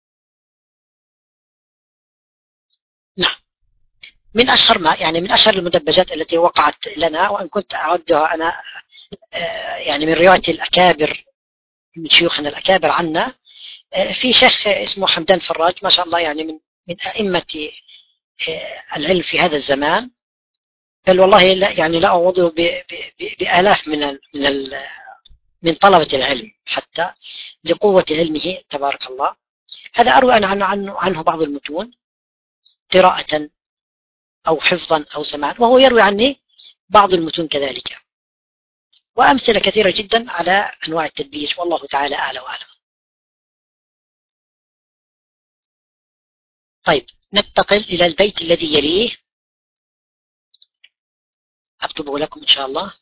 نعم، من أشهر ما يعني من أشهر المدبجات التي وقعت لنا، وإن كنت أعدها أنا يعني من رواية الأكابر من شيوخنا الأكابر عنا، في شيخ اسمه حمدان فراج ما شاء الله، يعني من من أئمة العلم في هذا الزمان، بل والله لا يعني لا أعوضه بآلاف من ال من ال من طلبة العلم حتى لقوة علمه تبارك الله. هذا أروي أنا عنه, عنه, عنه بعض المتون قراءة أو حفظا أو سماعا، وهو يروي عني بعض المتون كذلك، وأمثلة كثيرة جدا على أنواع التدبير، والله تعالى أعلى وأعلم. طيب ننتقل إلى البيت الذي يليه، أكتبه لكم إن شاء الله.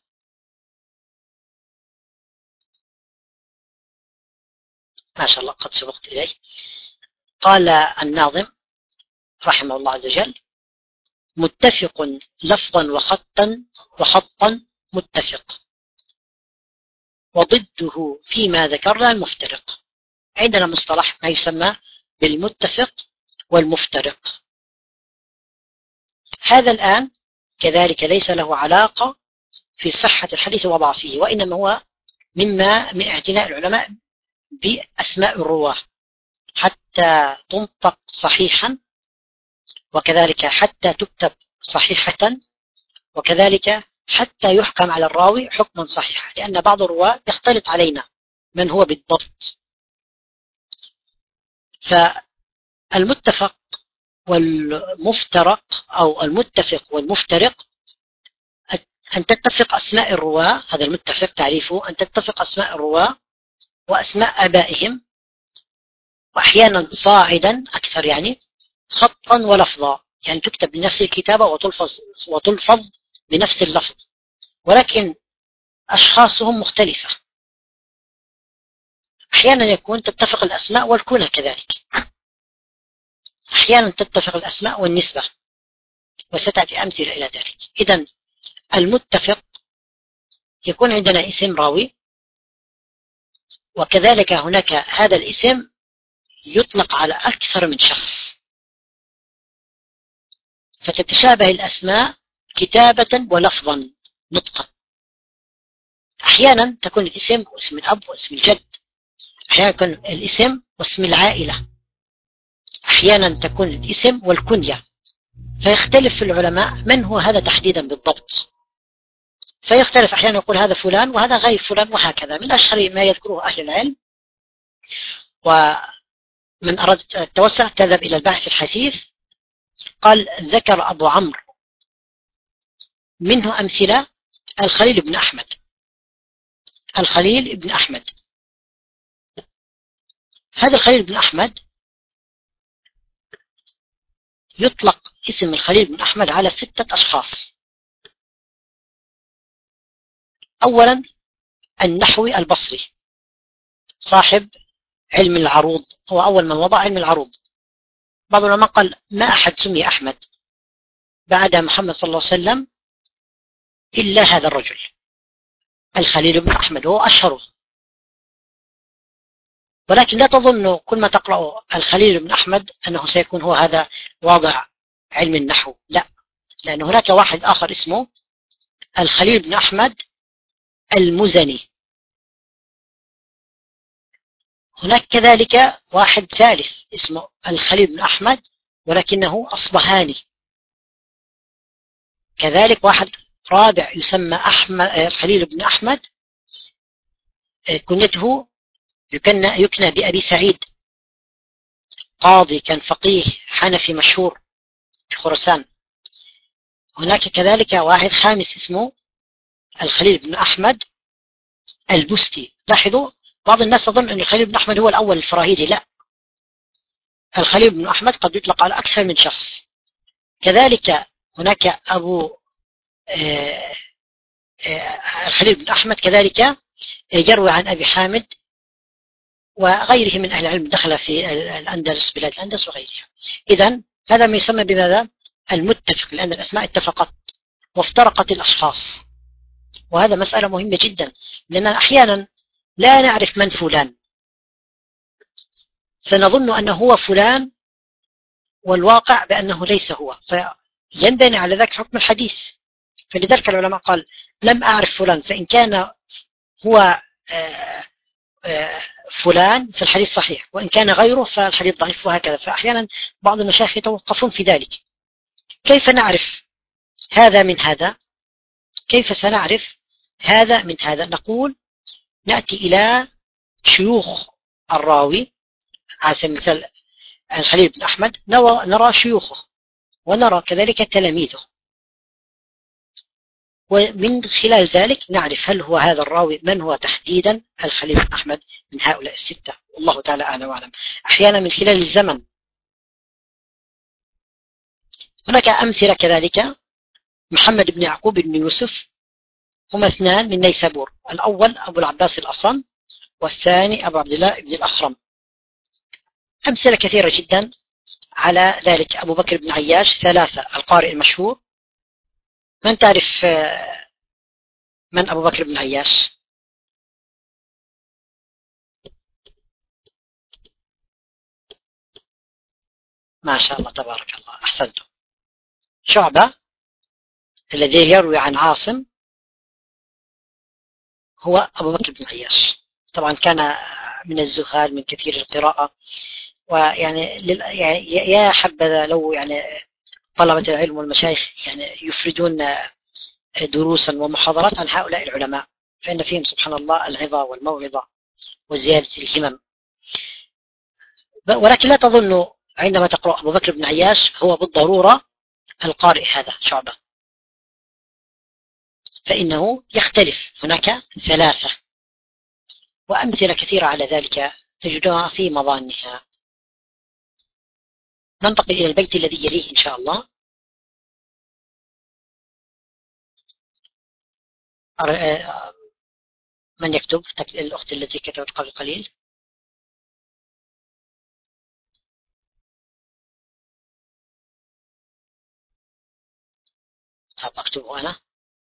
ما شاء الله قد سبقت إليه. قال الناظم رحمه الله عز وجل: متفق لفظا وخطا وخطا متفق، وضده فيما ذكرنا المفترق. عندنا مصطلح ما يسمى بالمتفق والمفترق. هذا الآن كذلك ليس له علاقة في صحة الحديث وضعفه، وإنما هو مما من اعتناء العلماء بأسماء الرواه حتى تنطق صحيحا، وكذلك حتى تكتب صحيحة، وكذلك حتى يحكم على الراوي حكما صحيحا، لأن بعض الرواة يختلط علينا من هو بالضبط. فالمتفق والمفترق أو المتفق والمفترق أن تتفق أسماء الرواة، هذا المتفق تعريفه أن تتفق أسماء الرواة وأسماء آبائهم، وأحيانا صاعدا أكثر يعني خطا ولفظا، يعني تكتب بنفس الكتابة وتلفظ وتلفظ بنفس اللفظ، ولكن أشخاصهم مختلفة. أحيانا يكون تتفق الأسماء والكنى كذلك، أحيانا تتفق الأسماء والنسبة، وستأتي أمثلة إلى ذلك. إذن المتفق يكون عندنا اسم راوي، وكذلك هناك هذا الاسم يطلق على أكثر من شخص، فتتشابه الأسماء كتابة ولفظا نطقا. أحيانا تكون الاسم واسم الأب واسم الجد، أحيانا تكون الاسم واسم العائلة، أحيانا تكون الاسم والكنية، فيختلف العلماء من هو هذا تحديدا بالضبط، فيختلف. أحيانا يقول هذا فلان وهذا غير فلان، وهكذا. من أشهر ما يذكره أهل العلم، ومن أراد التوسع تذهب إلى البحث الحثيث، قال ذكر أبو عمرو منه أمثلة الخليل بن أحمد. الخليل بن أحمد، هذا الخليل بن أحمد يطلق اسم الخليل بن أحمد على ستة أشخاص. أولا النحوي البصري صاحب علم العروض، هو أول من وضع علم العروض. بعض العلماء قال ما أحد سمي أحمد بعد محمد صلى الله عليه وسلم إلا هذا الرجل الخليل بن أحمد، هو أشهره. ولكن لا تظنوا كل ما تقرأ الخليل بن أحمد أنه سيكون هو هذا واضع علم النحو، لا، لأن هناك واحد آخر اسمه الخليل بن أحمد المزني. هناك كذلك واحد ثالث اسمه الخليل بن أحمد ولكنه أصبهاني. كذلك واحد رابع يسمى أحمد الخليل بن أحمد، كنيته يكنى, يكنى بأبي سعيد، قاضي كان فقيه حنفي مشهور في خراسان. هناك كذلك واحد خامس اسمه الخليل بن أحمد البستي. لاحظوا بعض الناس تظن أن الخليل بن أحمد هو الأول الفراهيدي، لا، الخليل بن أحمد قد يطلق على أكثر من شخص. كذلك هناك أبو آه آه الخليل بن أحمد كذلك يروي عن أبي حامد وغيره من أهل العلم دخل في الأندلس، بلاد الأندلس وغيرها. إذن هذا ما يسمى بماذا؟ المتفق، لأن الأسماء اتفقت وافترقت الأشخاص، وهذا مسألة مهمة جدا، لأننا أحيانا لا نعرف من فلان، فنظن أنه هو فلان والواقع بأنه ليس هو، فينبني على ذلك حكم الحديث. فلذلك العلماء قال لم أعرف فلان، فإن كان هو آه آه فلان فالحديث صحيح، وإن كان غيره فالحديث ضعيف، وهكذا. فأحيانا بعض المشايخ يتوقفون في ذلك. كيف نعرف هذا من هذا؟ كيف سنعرف هذا من هذا؟ نقول نأتي إلى شيوخ الراوي، على سبيل المثال الخليل بن أحمد نرى شيوخه ونرى كذلك تلاميذه، ومن خلال ذلك نعرف هل هو هذا الراوي من هو تحديدا الخليل بن أحمد من هؤلاء الستة، والله تعالى أعلى وأعلم. أحيانا من خلال الزمن. هناك أمثلة كذلك. محمد بن يعقوب بن يوسف هما اثنان من نيسابور، الأول أبو العباس الأصم والثاني أبو عبد الله بن الأخرم. أمثلة كثيرة جدا على ذلك. أبو بكر بن عياش ثلاثة، القارئ المشهور. من تعرف من أبو بكر بن عياش؟ ما شاء الله تبارك الله، أحسنتم. شعبة الذي يروي عن عاصم هو أبو بكر بن عياش. طبعا كان من الزهاد من كثير القراءة، ويعني يعني يا حبذا لو يعني طلبة العلم والمشايخ يعني يفردون دروسا ومحاضرات عن هؤلاء العلماء، فإن فيهم سبحان الله العظة والموعظة وزيادة الهمم. ولكن لا تظنوا عندما تقرأ أبو بكر بن عياش هو بالضرورة القارئ هذا شعبة، فإنه يختلف. هناك ثلاثة، وأمثلة كثيرة على ذلك تجدها في مظانها. ننتقل إلى البيت الذي يليه إن شاء الله. من يكتب؟ الأخت التي كتبت قبل قليل. طب أكتبه أنا.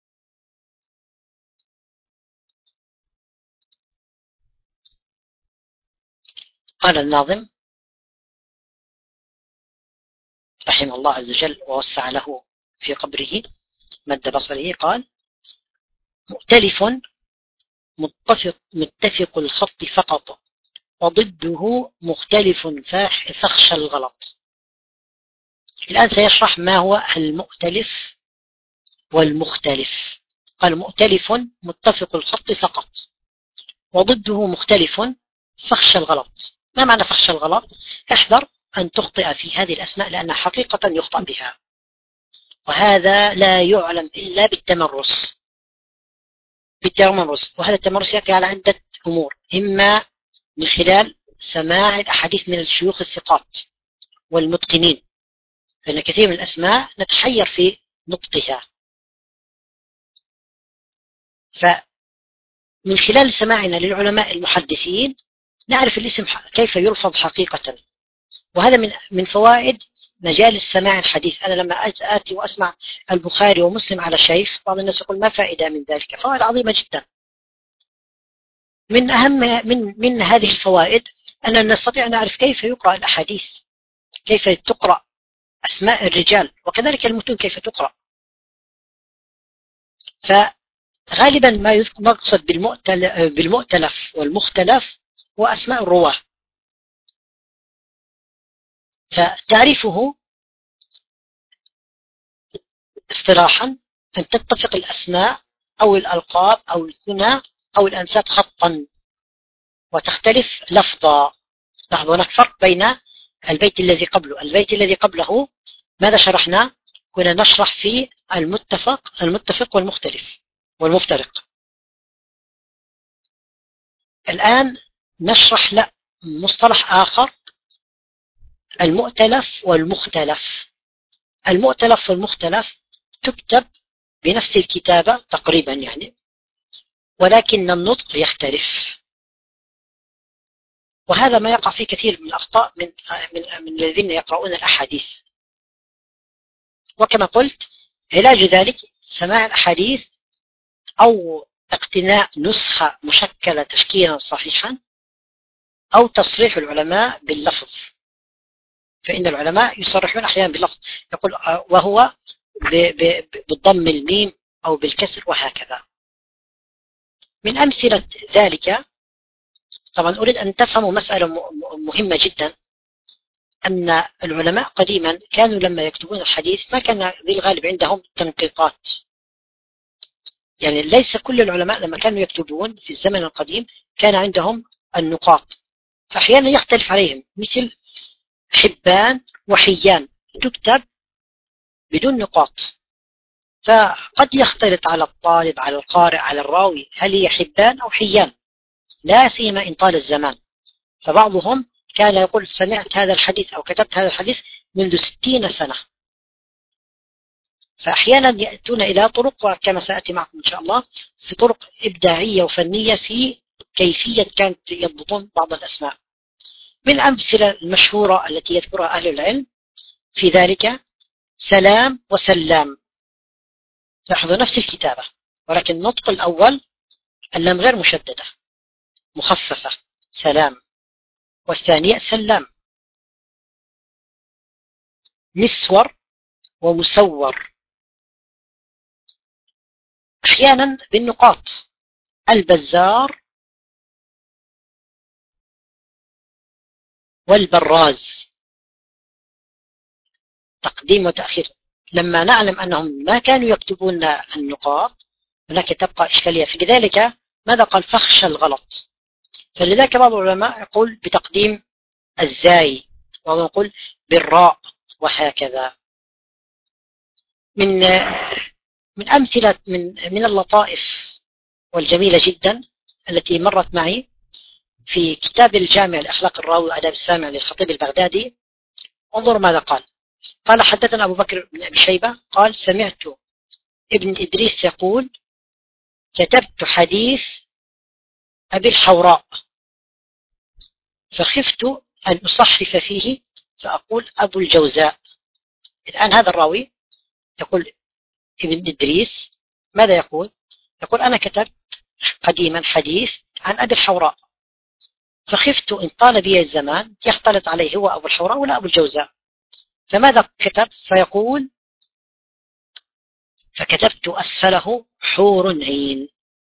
قال الناظم رحمه الله عز وجل ووسع له في قبره مد بصره، قال: مؤتلف متفق, متفق الخط فقط، وضده مختلف فاخشى الغلط. الآن سيشرح ما هو المؤتلف والمختلف. قال: مؤتلف متفق الخط فقط، وضده مختلف فاخشى الغلط. ما معنى فاخشى الغلط؟ احذر أن تخطئ في هذه الأسماء لأنها حقيقة يخطأ بها، وهذا لا يعلم إلا بالتمرس. بالتمرس وهذا التمرس يأتي على عدة أمور: إما من خلال سماع الأحاديث من الشيوخ الثقات والمتقنين، فإن كثير من الأسماء نتحير في نطقها، فمن خلال سماعنا للعلماء المحدثين نعرف الاسم كيف يلفظ حقيقة. وهذا من من فوائد مجالس سماع الحديث. أنا لما آتي وأسمع البخاري ومسلم على شيخ، بعض الناس يقول ما فائدة من ذلك؟ فوائد عظيمة جدا. من أهم من من هذه الفوائد أننا نستطيع أن نعرف كيف يقرأ الأحاديث، كيف تقرأ أسماء الرجال، وكذلك المتون كيف تقرأ. فغالبا ما يقصد بالمؤتلف والمختلف وأسماء الرواه. فتعريفه اصطلاحا أن تتفق الأسماء أو الألقاب أو الكنى أو الأنساب خطا وتختلف لفظا. لاحظوا هناك فرق بين البيت الذي قبله. البيت الذي قبله ماذا شرحنا؟ كنا نشرح في المتفق المتفق والمختلف والمفترق. الآن نشرح لا مصطلح آخر، المؤتلف والمختلف. المؤتلف والمختلف تكتب بنفس الكتابة تقريبا يعني، ولكن النطق يختلف، وهذا ما يقع فيه كثير من الأخطاء من, من, من الذين يقرؤون الأحاديث. وكما قلت علاج ذلك سماع الأحاديث أو اقتناء نسخة مشكلة تشكيلا صحيحا، أو تصريح العلماء باللفظ، فإن العلماء يصرحون أحيانا باللفظ، يقول وهو بالضم الميم أو بالكسر وهكذا. من أمثلة ذلك، طبعا أريد أن تفهموا مسألة مهمة جدا، أن العلماء قديما كانوا لما يكتبون الحديث ما كان ذي الغالب عندهم تنقيطات. يعني ليس كل العلماء لما كانوا يكتبون في الزمن القديم كان عندهم النقاط، فأحيانا يختلف عليهم، مثل حبان وحيان تكتب بدون نقاط، فقد يختلط على الطالب، على القارئ، على الراوي، هل هي حبان أو حيان، لا سيما إن طال الزمان. فبعضهم كان يقول سمعت هذا الحديث أو كتبت هذا الحديث منذ ستين سنة. فأحيانا يأتون إلى طرق، وكما سأتي معكم إن شاء الله، في طرق إبداعية وفنية في كيفية كانت يضبطون بعض الأسماء. من الأمثلة المشهورة التي يذكرها أهل العلم في ذلك سلام وسلام، لاحظوا نفس الكتابة، ولكن النطق الأول اللام غير مشددة مخففة سلام، والثانية سلام. مسور ومسور، أحيانا بالنقاط، البزار والبراز، تقديم وتأخير. لما نعلم أنهم ما كانوا يكتبون النقاط هناك تبقى إشكالية في ذلك. ماذا قال؟ فخشى الغلط. فلذلك بعض العلماء يقول بتقديم الزاي، وهو يقول بالراء، وهكذا. من من أمثلة من من اللطائف والجميلة جدا التي مرت معي في كتاب الجامع لأخلاق الراوي وآداب السامع للخطيب البغدادي. انظر ماذا قال. قال حدثنا أبو بكر بن أبي شيبة قال سمعت ابن إدريس يقول كتبت حديث أبي الحوراء فخفت أن أصحف فيه فأقول أبو الجوزاء. الآن هذا الراوي يقول ابن إدريس ماذا يقول؟ يقول أنا كتبت قديما حديث عن أبي الحوراء فخفت إن طال بي الزمان يختلط عليه هو أبو الحوراء ولا أبو الجوزاء، فماذا كتب؟ فيقول فكتبت أسفله حور عين.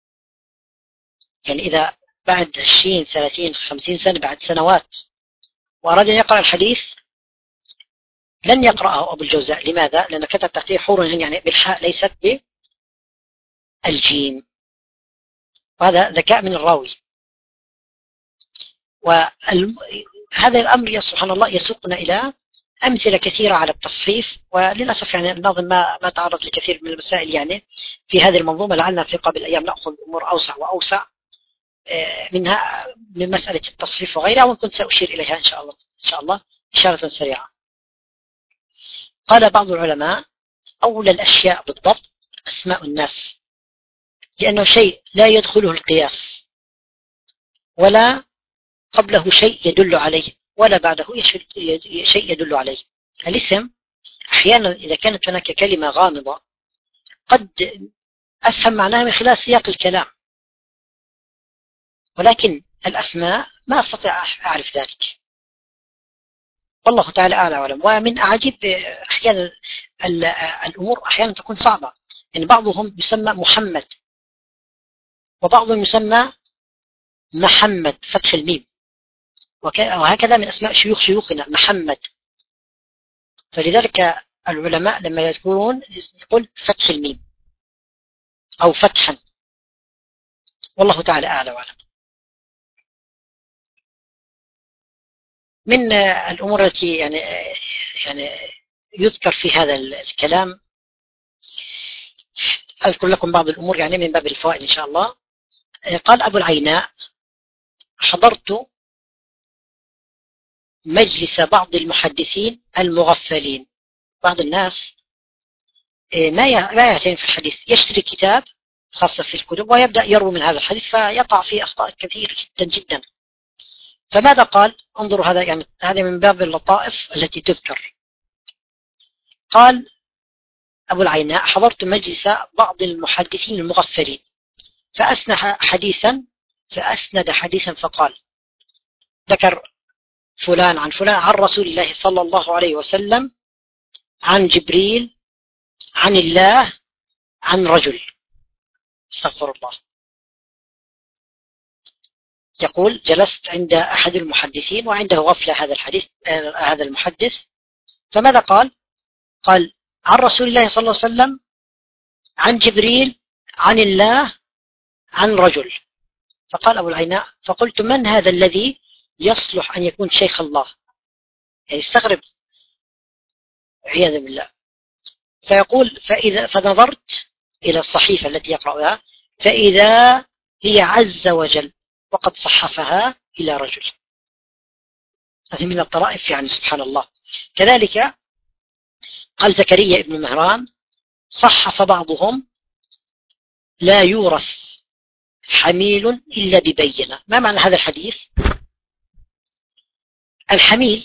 يعني إذا بعد عشرين ثلاثين خمسين سنة، بعد سنوات، وأراد أن يقرأ الحديث لن يقرأه أبو الجوزاء. لماذا؟ لأنه كتب تحتيه حور عين، يعني بالحاء ليست بالجيم. وهذا ذكاء من الراوي. وهذا الأمر سبحان الله يسوقنا إلى أمثلة كثيرة على التصحيف، وللأسف يعني الناظم ما ما تعرض لكثير من المسائل يعني في هذه المنظومة. لعلنا في قبل الأيام نأخذ أمور أوسع وأوسع منها من مسألة التصحيف وغيرها، وإن كنت سأشير إليها إن شاء الله إن شاء الله إشارة سريعة. قال بعض العلماء أولى الأشياء بالضبط أسماء الناس، لأنه شيء لا يدخله القياس، ولا قبله شيء يدل عليه، ولا بعده شيء يدل عليه. الاسم أحيانا إذا كانت هناك كلمة غامضة قد أفهم معناها من خلال سياق الكلام، ولكن الأسماء ما أستطيع أعرف ذلك. والله تعالى أعلى وأعلم. ومن أعجب أحيانا الأمور أحيانا تكون صعبة، يعني بعضهم يسمى محمد وبعضهم يسمى محمد فتح الميم، وهكذا من أسماء شيوخ شيوخنا محمد. فلذلك العلماء لما يذكرون يقول فتح الميم أو فتحا، والله تعالى أعلى وأعلم. من الأمور التي يعني يعني يذكر في هذا الكلام أذكر لكم بعض الأمور يعني من باب الفوائد إن شاء الله. قال أبو العيناء حضرت مجلس بعض المحدثين المغفلين. بعض الناس ما ما يعتني في الحديث، يشتري كتاب خاصة في الكتب ويبدأ يروي من هذا الحديث فيقع فيه أخطاء كثير جدا جدا. فماذا قال؟ انظروا هذا يعني هذا من باب اللطائف التي تذكر. قال أبو العيناء حضرت مجلس بعض المحدثين المغفلين فأسند حديثا فأسند حديثا فقال ذكر فلان عن فلان عن رسول الله صلى الله عليه وسلم عن جبريل عن الله عن رجل. استغفر الله. يقول جلست عند أحد المحدثين وعنده غفلة هذا الحديث هذا المحدث، فماذا قال؟ قال عن رسول الله صلى الله عليه وسلم عن جبريل عن الله عن رجل. فقال أبو العيناء فقلت من هذا الذي يصلح أن يكون شيخ الله؟ يعني استغرب عياذا بالله. فيقول فإذا فنظرت إلى الصحيفة التي يقرأها فإذا هي عز وجل وقد صحفها إلى رجل. هذه من الطرائف يعني سبحان الله. كذلك قال زكريا بن مهران صحف بعضهم لا يورث حميل إلا ببينة. ما معنى هذا الحديث؟ الحميل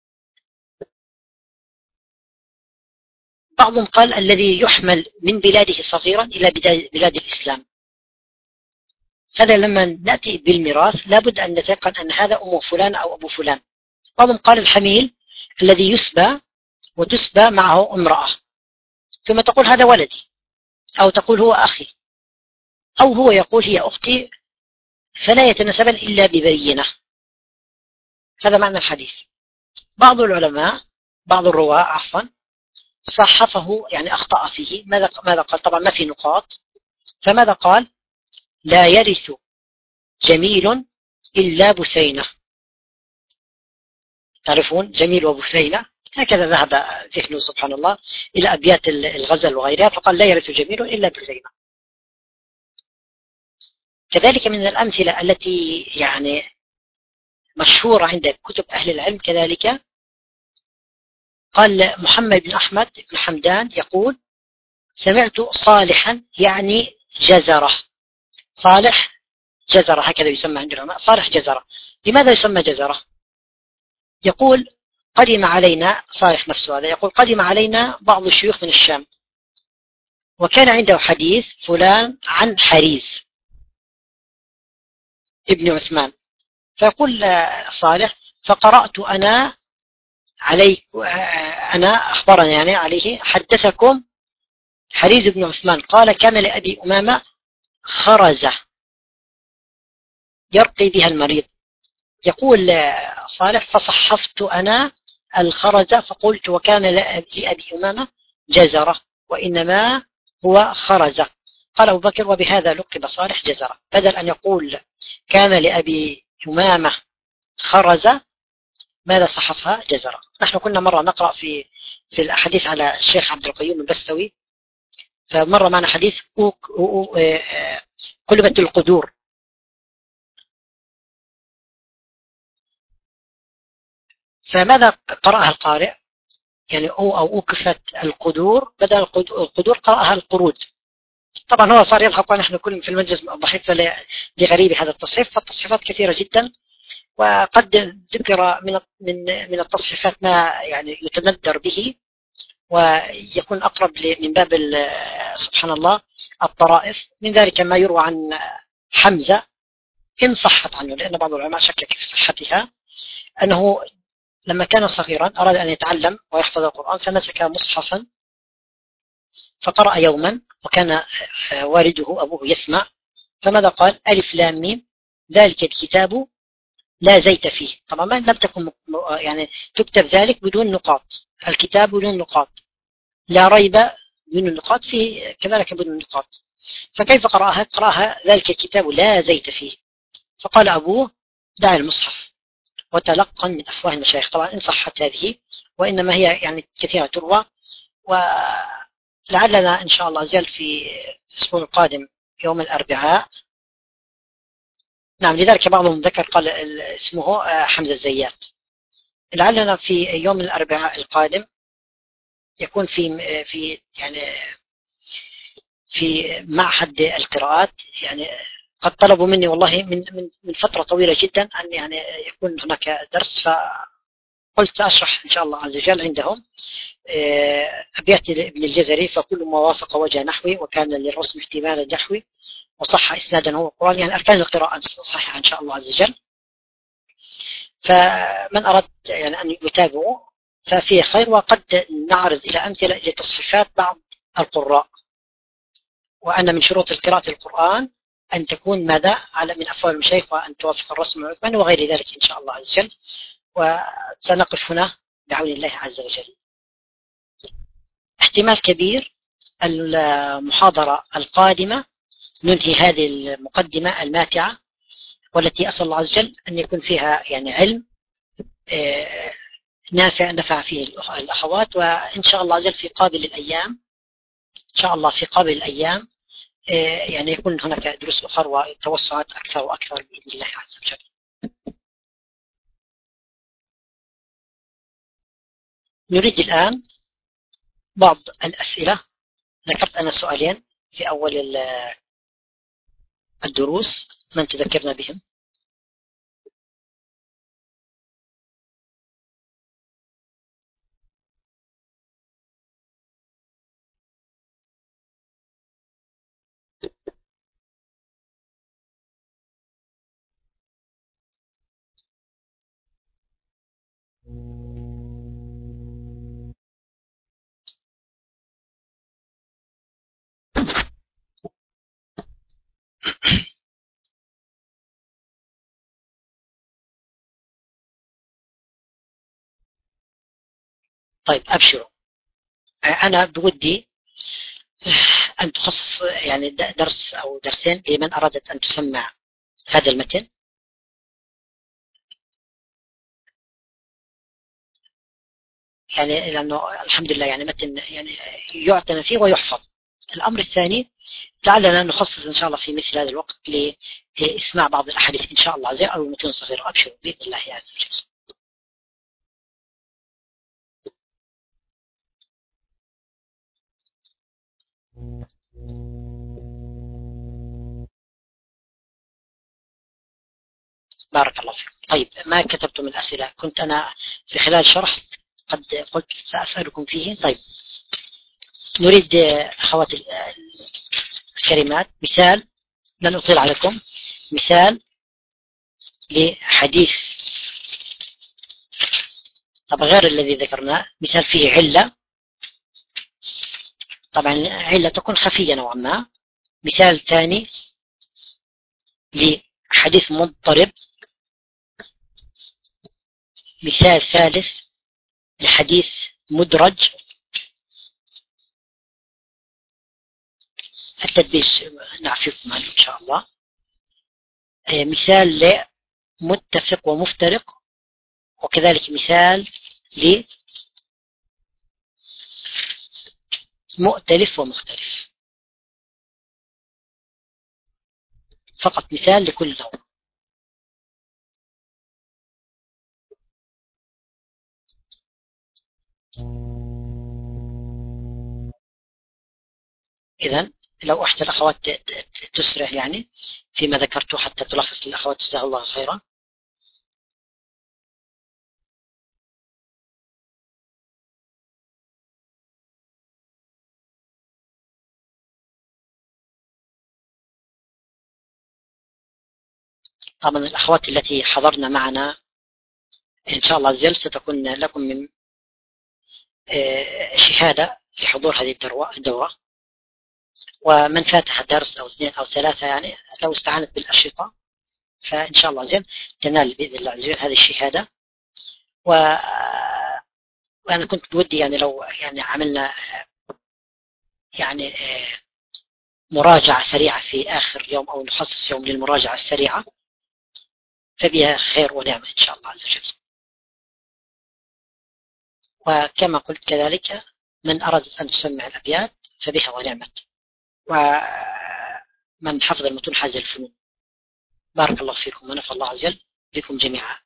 بعضهم قال الذي يحمل من بلاده صغيرا إلى بلاد الإسلام. هذا لما نأتي بالميراث لابد أن نتيقن أن هذا أم فلان أو أبو فلان. بعضهم قال الحميل الذي يسبى وتسبى معه امرأة ثم تقول هذا ولدي، أو تقول هو أخي، أو هو يقول هي أختي، فلا يتناسبان إلا ببينة. هذا معنى الحديث. بعض العلماء بعض الرواة عفوا صحفه يعني أخطأ فيه. ماذا ماذا قال؟ طبعا ما في نقاط. فماذا قال؟ لا يرث جميل إلا بثينة. تعرفون جميل وبثينة؟ هكذا ذهب ذهنه سبحان الله إلى أبيات الغزل وغيرها، فقال لا يرث جميل إلا بثينة. كذلك من الأمثلة التي يعني مشهورة عند كتب أهل العلم كذلك قال محمد بن أحمد بن حمدان يقول سمعت صالحا يعني جزرة. صالح جزرة هكذا يسمى عند العلماء، صالح جزرة. لماذا يسمى جزرة؟ يقول قدم علينا صالح نفسه هذا يقول قدم علينا بعض الشيوخ من الشام وكان عنده حديث فلان عن حريز ابن عثمان. فيقول صالح فقرأت أنا عليك أنا أخبرني يعني عليه حدثكم حريز بن عثمان قال كان لأبي أمامة خرزة يرقي بها المريض. يقول صالح فصحفت أنا الخرزة فقلت وكان لأبي أمامة جزرة وإنما هو خرزة. قال أبو بكر وبهذا لقب صالح جزرة، بدل أن يقول كان لأبي أمامة خرزة ماذا صحفها جزرة. نحن كنا مرة نقرأ في في الأحاديث على الشيخ عبد القيوم البستوي، فمرة معنا حديث أوك أو قلبت القدور، فماذا قرأها القارئ؟ يعني أو أو أوكفت القدور، بدل القدور قرأها القرود. طبعا هو صار يضحك ونحن كل في المجلس ضحكت لغريب هذا التصحيف. فالتصحيفات كثيرة جدا، وقد ذكر من من من التصحيفات ما يعني يتندر به ويكون أقرب من باب سبحان الله الطرائف. من ذلك ما يروى عن حمزة إن صحت عنه، لأن بعض العلماء شكك في صحتها، أنه لما كان صغيرا أراد أن يتعلم ويحفظ القرآن فمسك مصحفا فقرأ يوما وكان والده أبوه يسمع، فماذا قال؟ ألف لام ميم ذلك الكتاب لا زيت فيه. طبعا ما لم تكن يعني تكتب ذلك بدون نقاط، الكتاب بدون نقاط، لا ريب بدون نقاط، فيه كذلك بدون نقاط. فكيف قرأها؟ قرأها ذلك الكتاب لا زيت فيه. فقال أبوه دع المصحف وتلقن من أفواه المشايخ. طبعا إن صحت هذه، وإنما هي يعني كثيرة تروى، ولعلنا إن شاء الله زال في الأسبوع القادم يوم الأربعاء. نعم، لذلك بعضهم ذكر قال اسمه حمزة الزيات. لعلنا في يوم الأربعاء القادم يكون في في يعني في معهد القراءات. يعني قد طلبوا مني والله من من من فترة طويلة جدا أن يعني يكون هناك درس، فقلت أشرح إن شاء الله عز وجل عندهم أبيات ابن الجزري فكل ما وافق وجه نحوي وكان للرسم احتمالا نحوي وصح إسنادا هو القرآن، يعني أركان القراءة صحيحة إن شاء الله عز وجل. فمن أراد يعني أن يتابعه ففيه خير، وقد نعرض إلى أمثلة لتصحيفات بعض القراء، وأن من شروط القراءة القرآن أن تكون ماذا على من أفواه المشايخ وأن توافق الرسم والعثمان وغير ذلك إن شاء الله عز وجل. وسنقف هنا بعون الله عز وجل. احتمال كبير المحاضرة القادمة ننهي هذه المقدمة الماتعة، والتي أسأل الله عز وجل أن يكون فيها يعني علم نافع نفع فيه الأخوات، وإن شاء الله عز وجل في قابل الأيام إن شاء الله في قابل الأيام يعني يكون هناك دروس أخرى وتوسعات أكثر وأكثر بإذن الله عز وجل. نريد الآن بعض الأسئلة. ذكرت أنا سؤالين في أول الدروس، من تذكرنا بهم؟ طيب أبشروا، أنا بودي أن تخصص يعني درس أو درسين لمن أرادت أن تسمع هذا المتن، يعني لأنه الحمد لله يعني متن يعني يعتنى فيه ويحفظ. الأمر الثاني، لعلنا نخصص إن شاء الله في مثل هذا الوقت لإسماع بعض الأحاديث إن شاء الله عز وجل أو المتون الصغيرة. أبشروا بإذن الله عز وجل. بارك الله فيكم. طيب ما كتبتم الأسئلة؟ كنت أنا في خلال شرح قد قلت سأسألكم فيه. طيب نريد أخواتي الكريمات مثال، لن أطيل عليكم، مثال لحديث طب غير الذي ذكرناه، مثال فيه علة، طبعا علة تكون خفية نوعا ما. مثال ثاني لحديث مضطرب. مثال ثالث لحديث مدرج. التدبيس نعفيكم عنه إن شاء الله. مثال لمتفق ومفترق، وكذلك مثال لمؤتلف ومختلف. فقط مثال لكل نوع. إذن لو أحد الأخوات تسرع يعني فيما ذكرته حتى تلخص للأخوات جزاه الله خيرا. طبعا الأخوات التي حضرنا معنا إن شاء الله عز وجل ستكون لكم من شهادة في حضور هذه الدورة، ومن فاتح درس أو اثنين أو ثلاثة يعني لو استعانت بالأشرطة فإن شاء الله عز وجل تنال بإذن الله عز وجل هذه الشهادة. و... وأنا كنت بودي يعني لو يعني عملنا يعني مراجعة سريعة في آخر يوم أو نخصص يوم للمراجعة السريعة، فبها خير ونعمة إن شاء الله عز وجل. وكما قلت كذلك من أرادت أن تسمع الأبيات فبها ونعمت، ومن حفظ المتون حاز الفنون. بارك الله فيكم ونفع الله عز وجل بكم جميعا.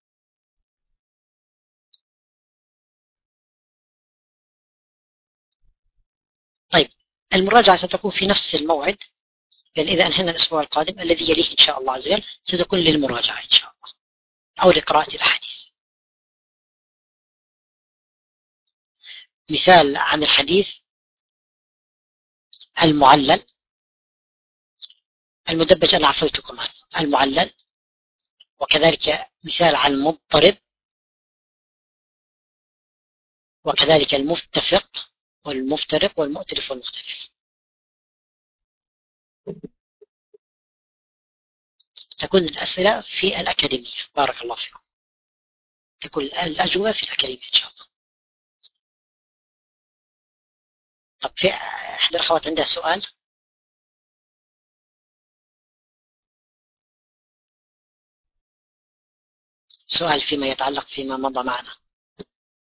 طيب المراجعة ستكون في نفس الموعد، يعني إذا أنهينا الأسبوع القادم الذي يليه إن شاء الله عز وجل ستكون للمراجعة إن شاء الله أو لقراءة الحديث. مثال عن الحديث المعلل، المدبج أنا عفوتكم عنه، المعلل. وكذلك مثال عن المضطرب، وكذلك المفتفق والمفترق والمؤتلف والمختلف. تكون الأسئلة في الأكاديمية. بارك الله فيكم. تكون الأجوبة في الأكاديمية إن شاء الله. طب في أحد الأخوات عندها سؤال؟ سؤال فيما يتعلق فيما مضى معنا.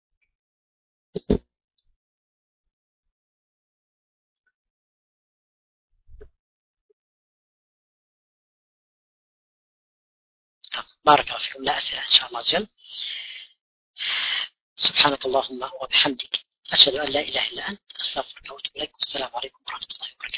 نعم بارك الله فيكم. لا أسئلة إن شاء الله عز وجل. سبحانك اللهم وبحمدك أشهد أن لا إله إلا أنت أستغفرك وأتوب إليك والسلام عليكم ورحمة الله وبركاته.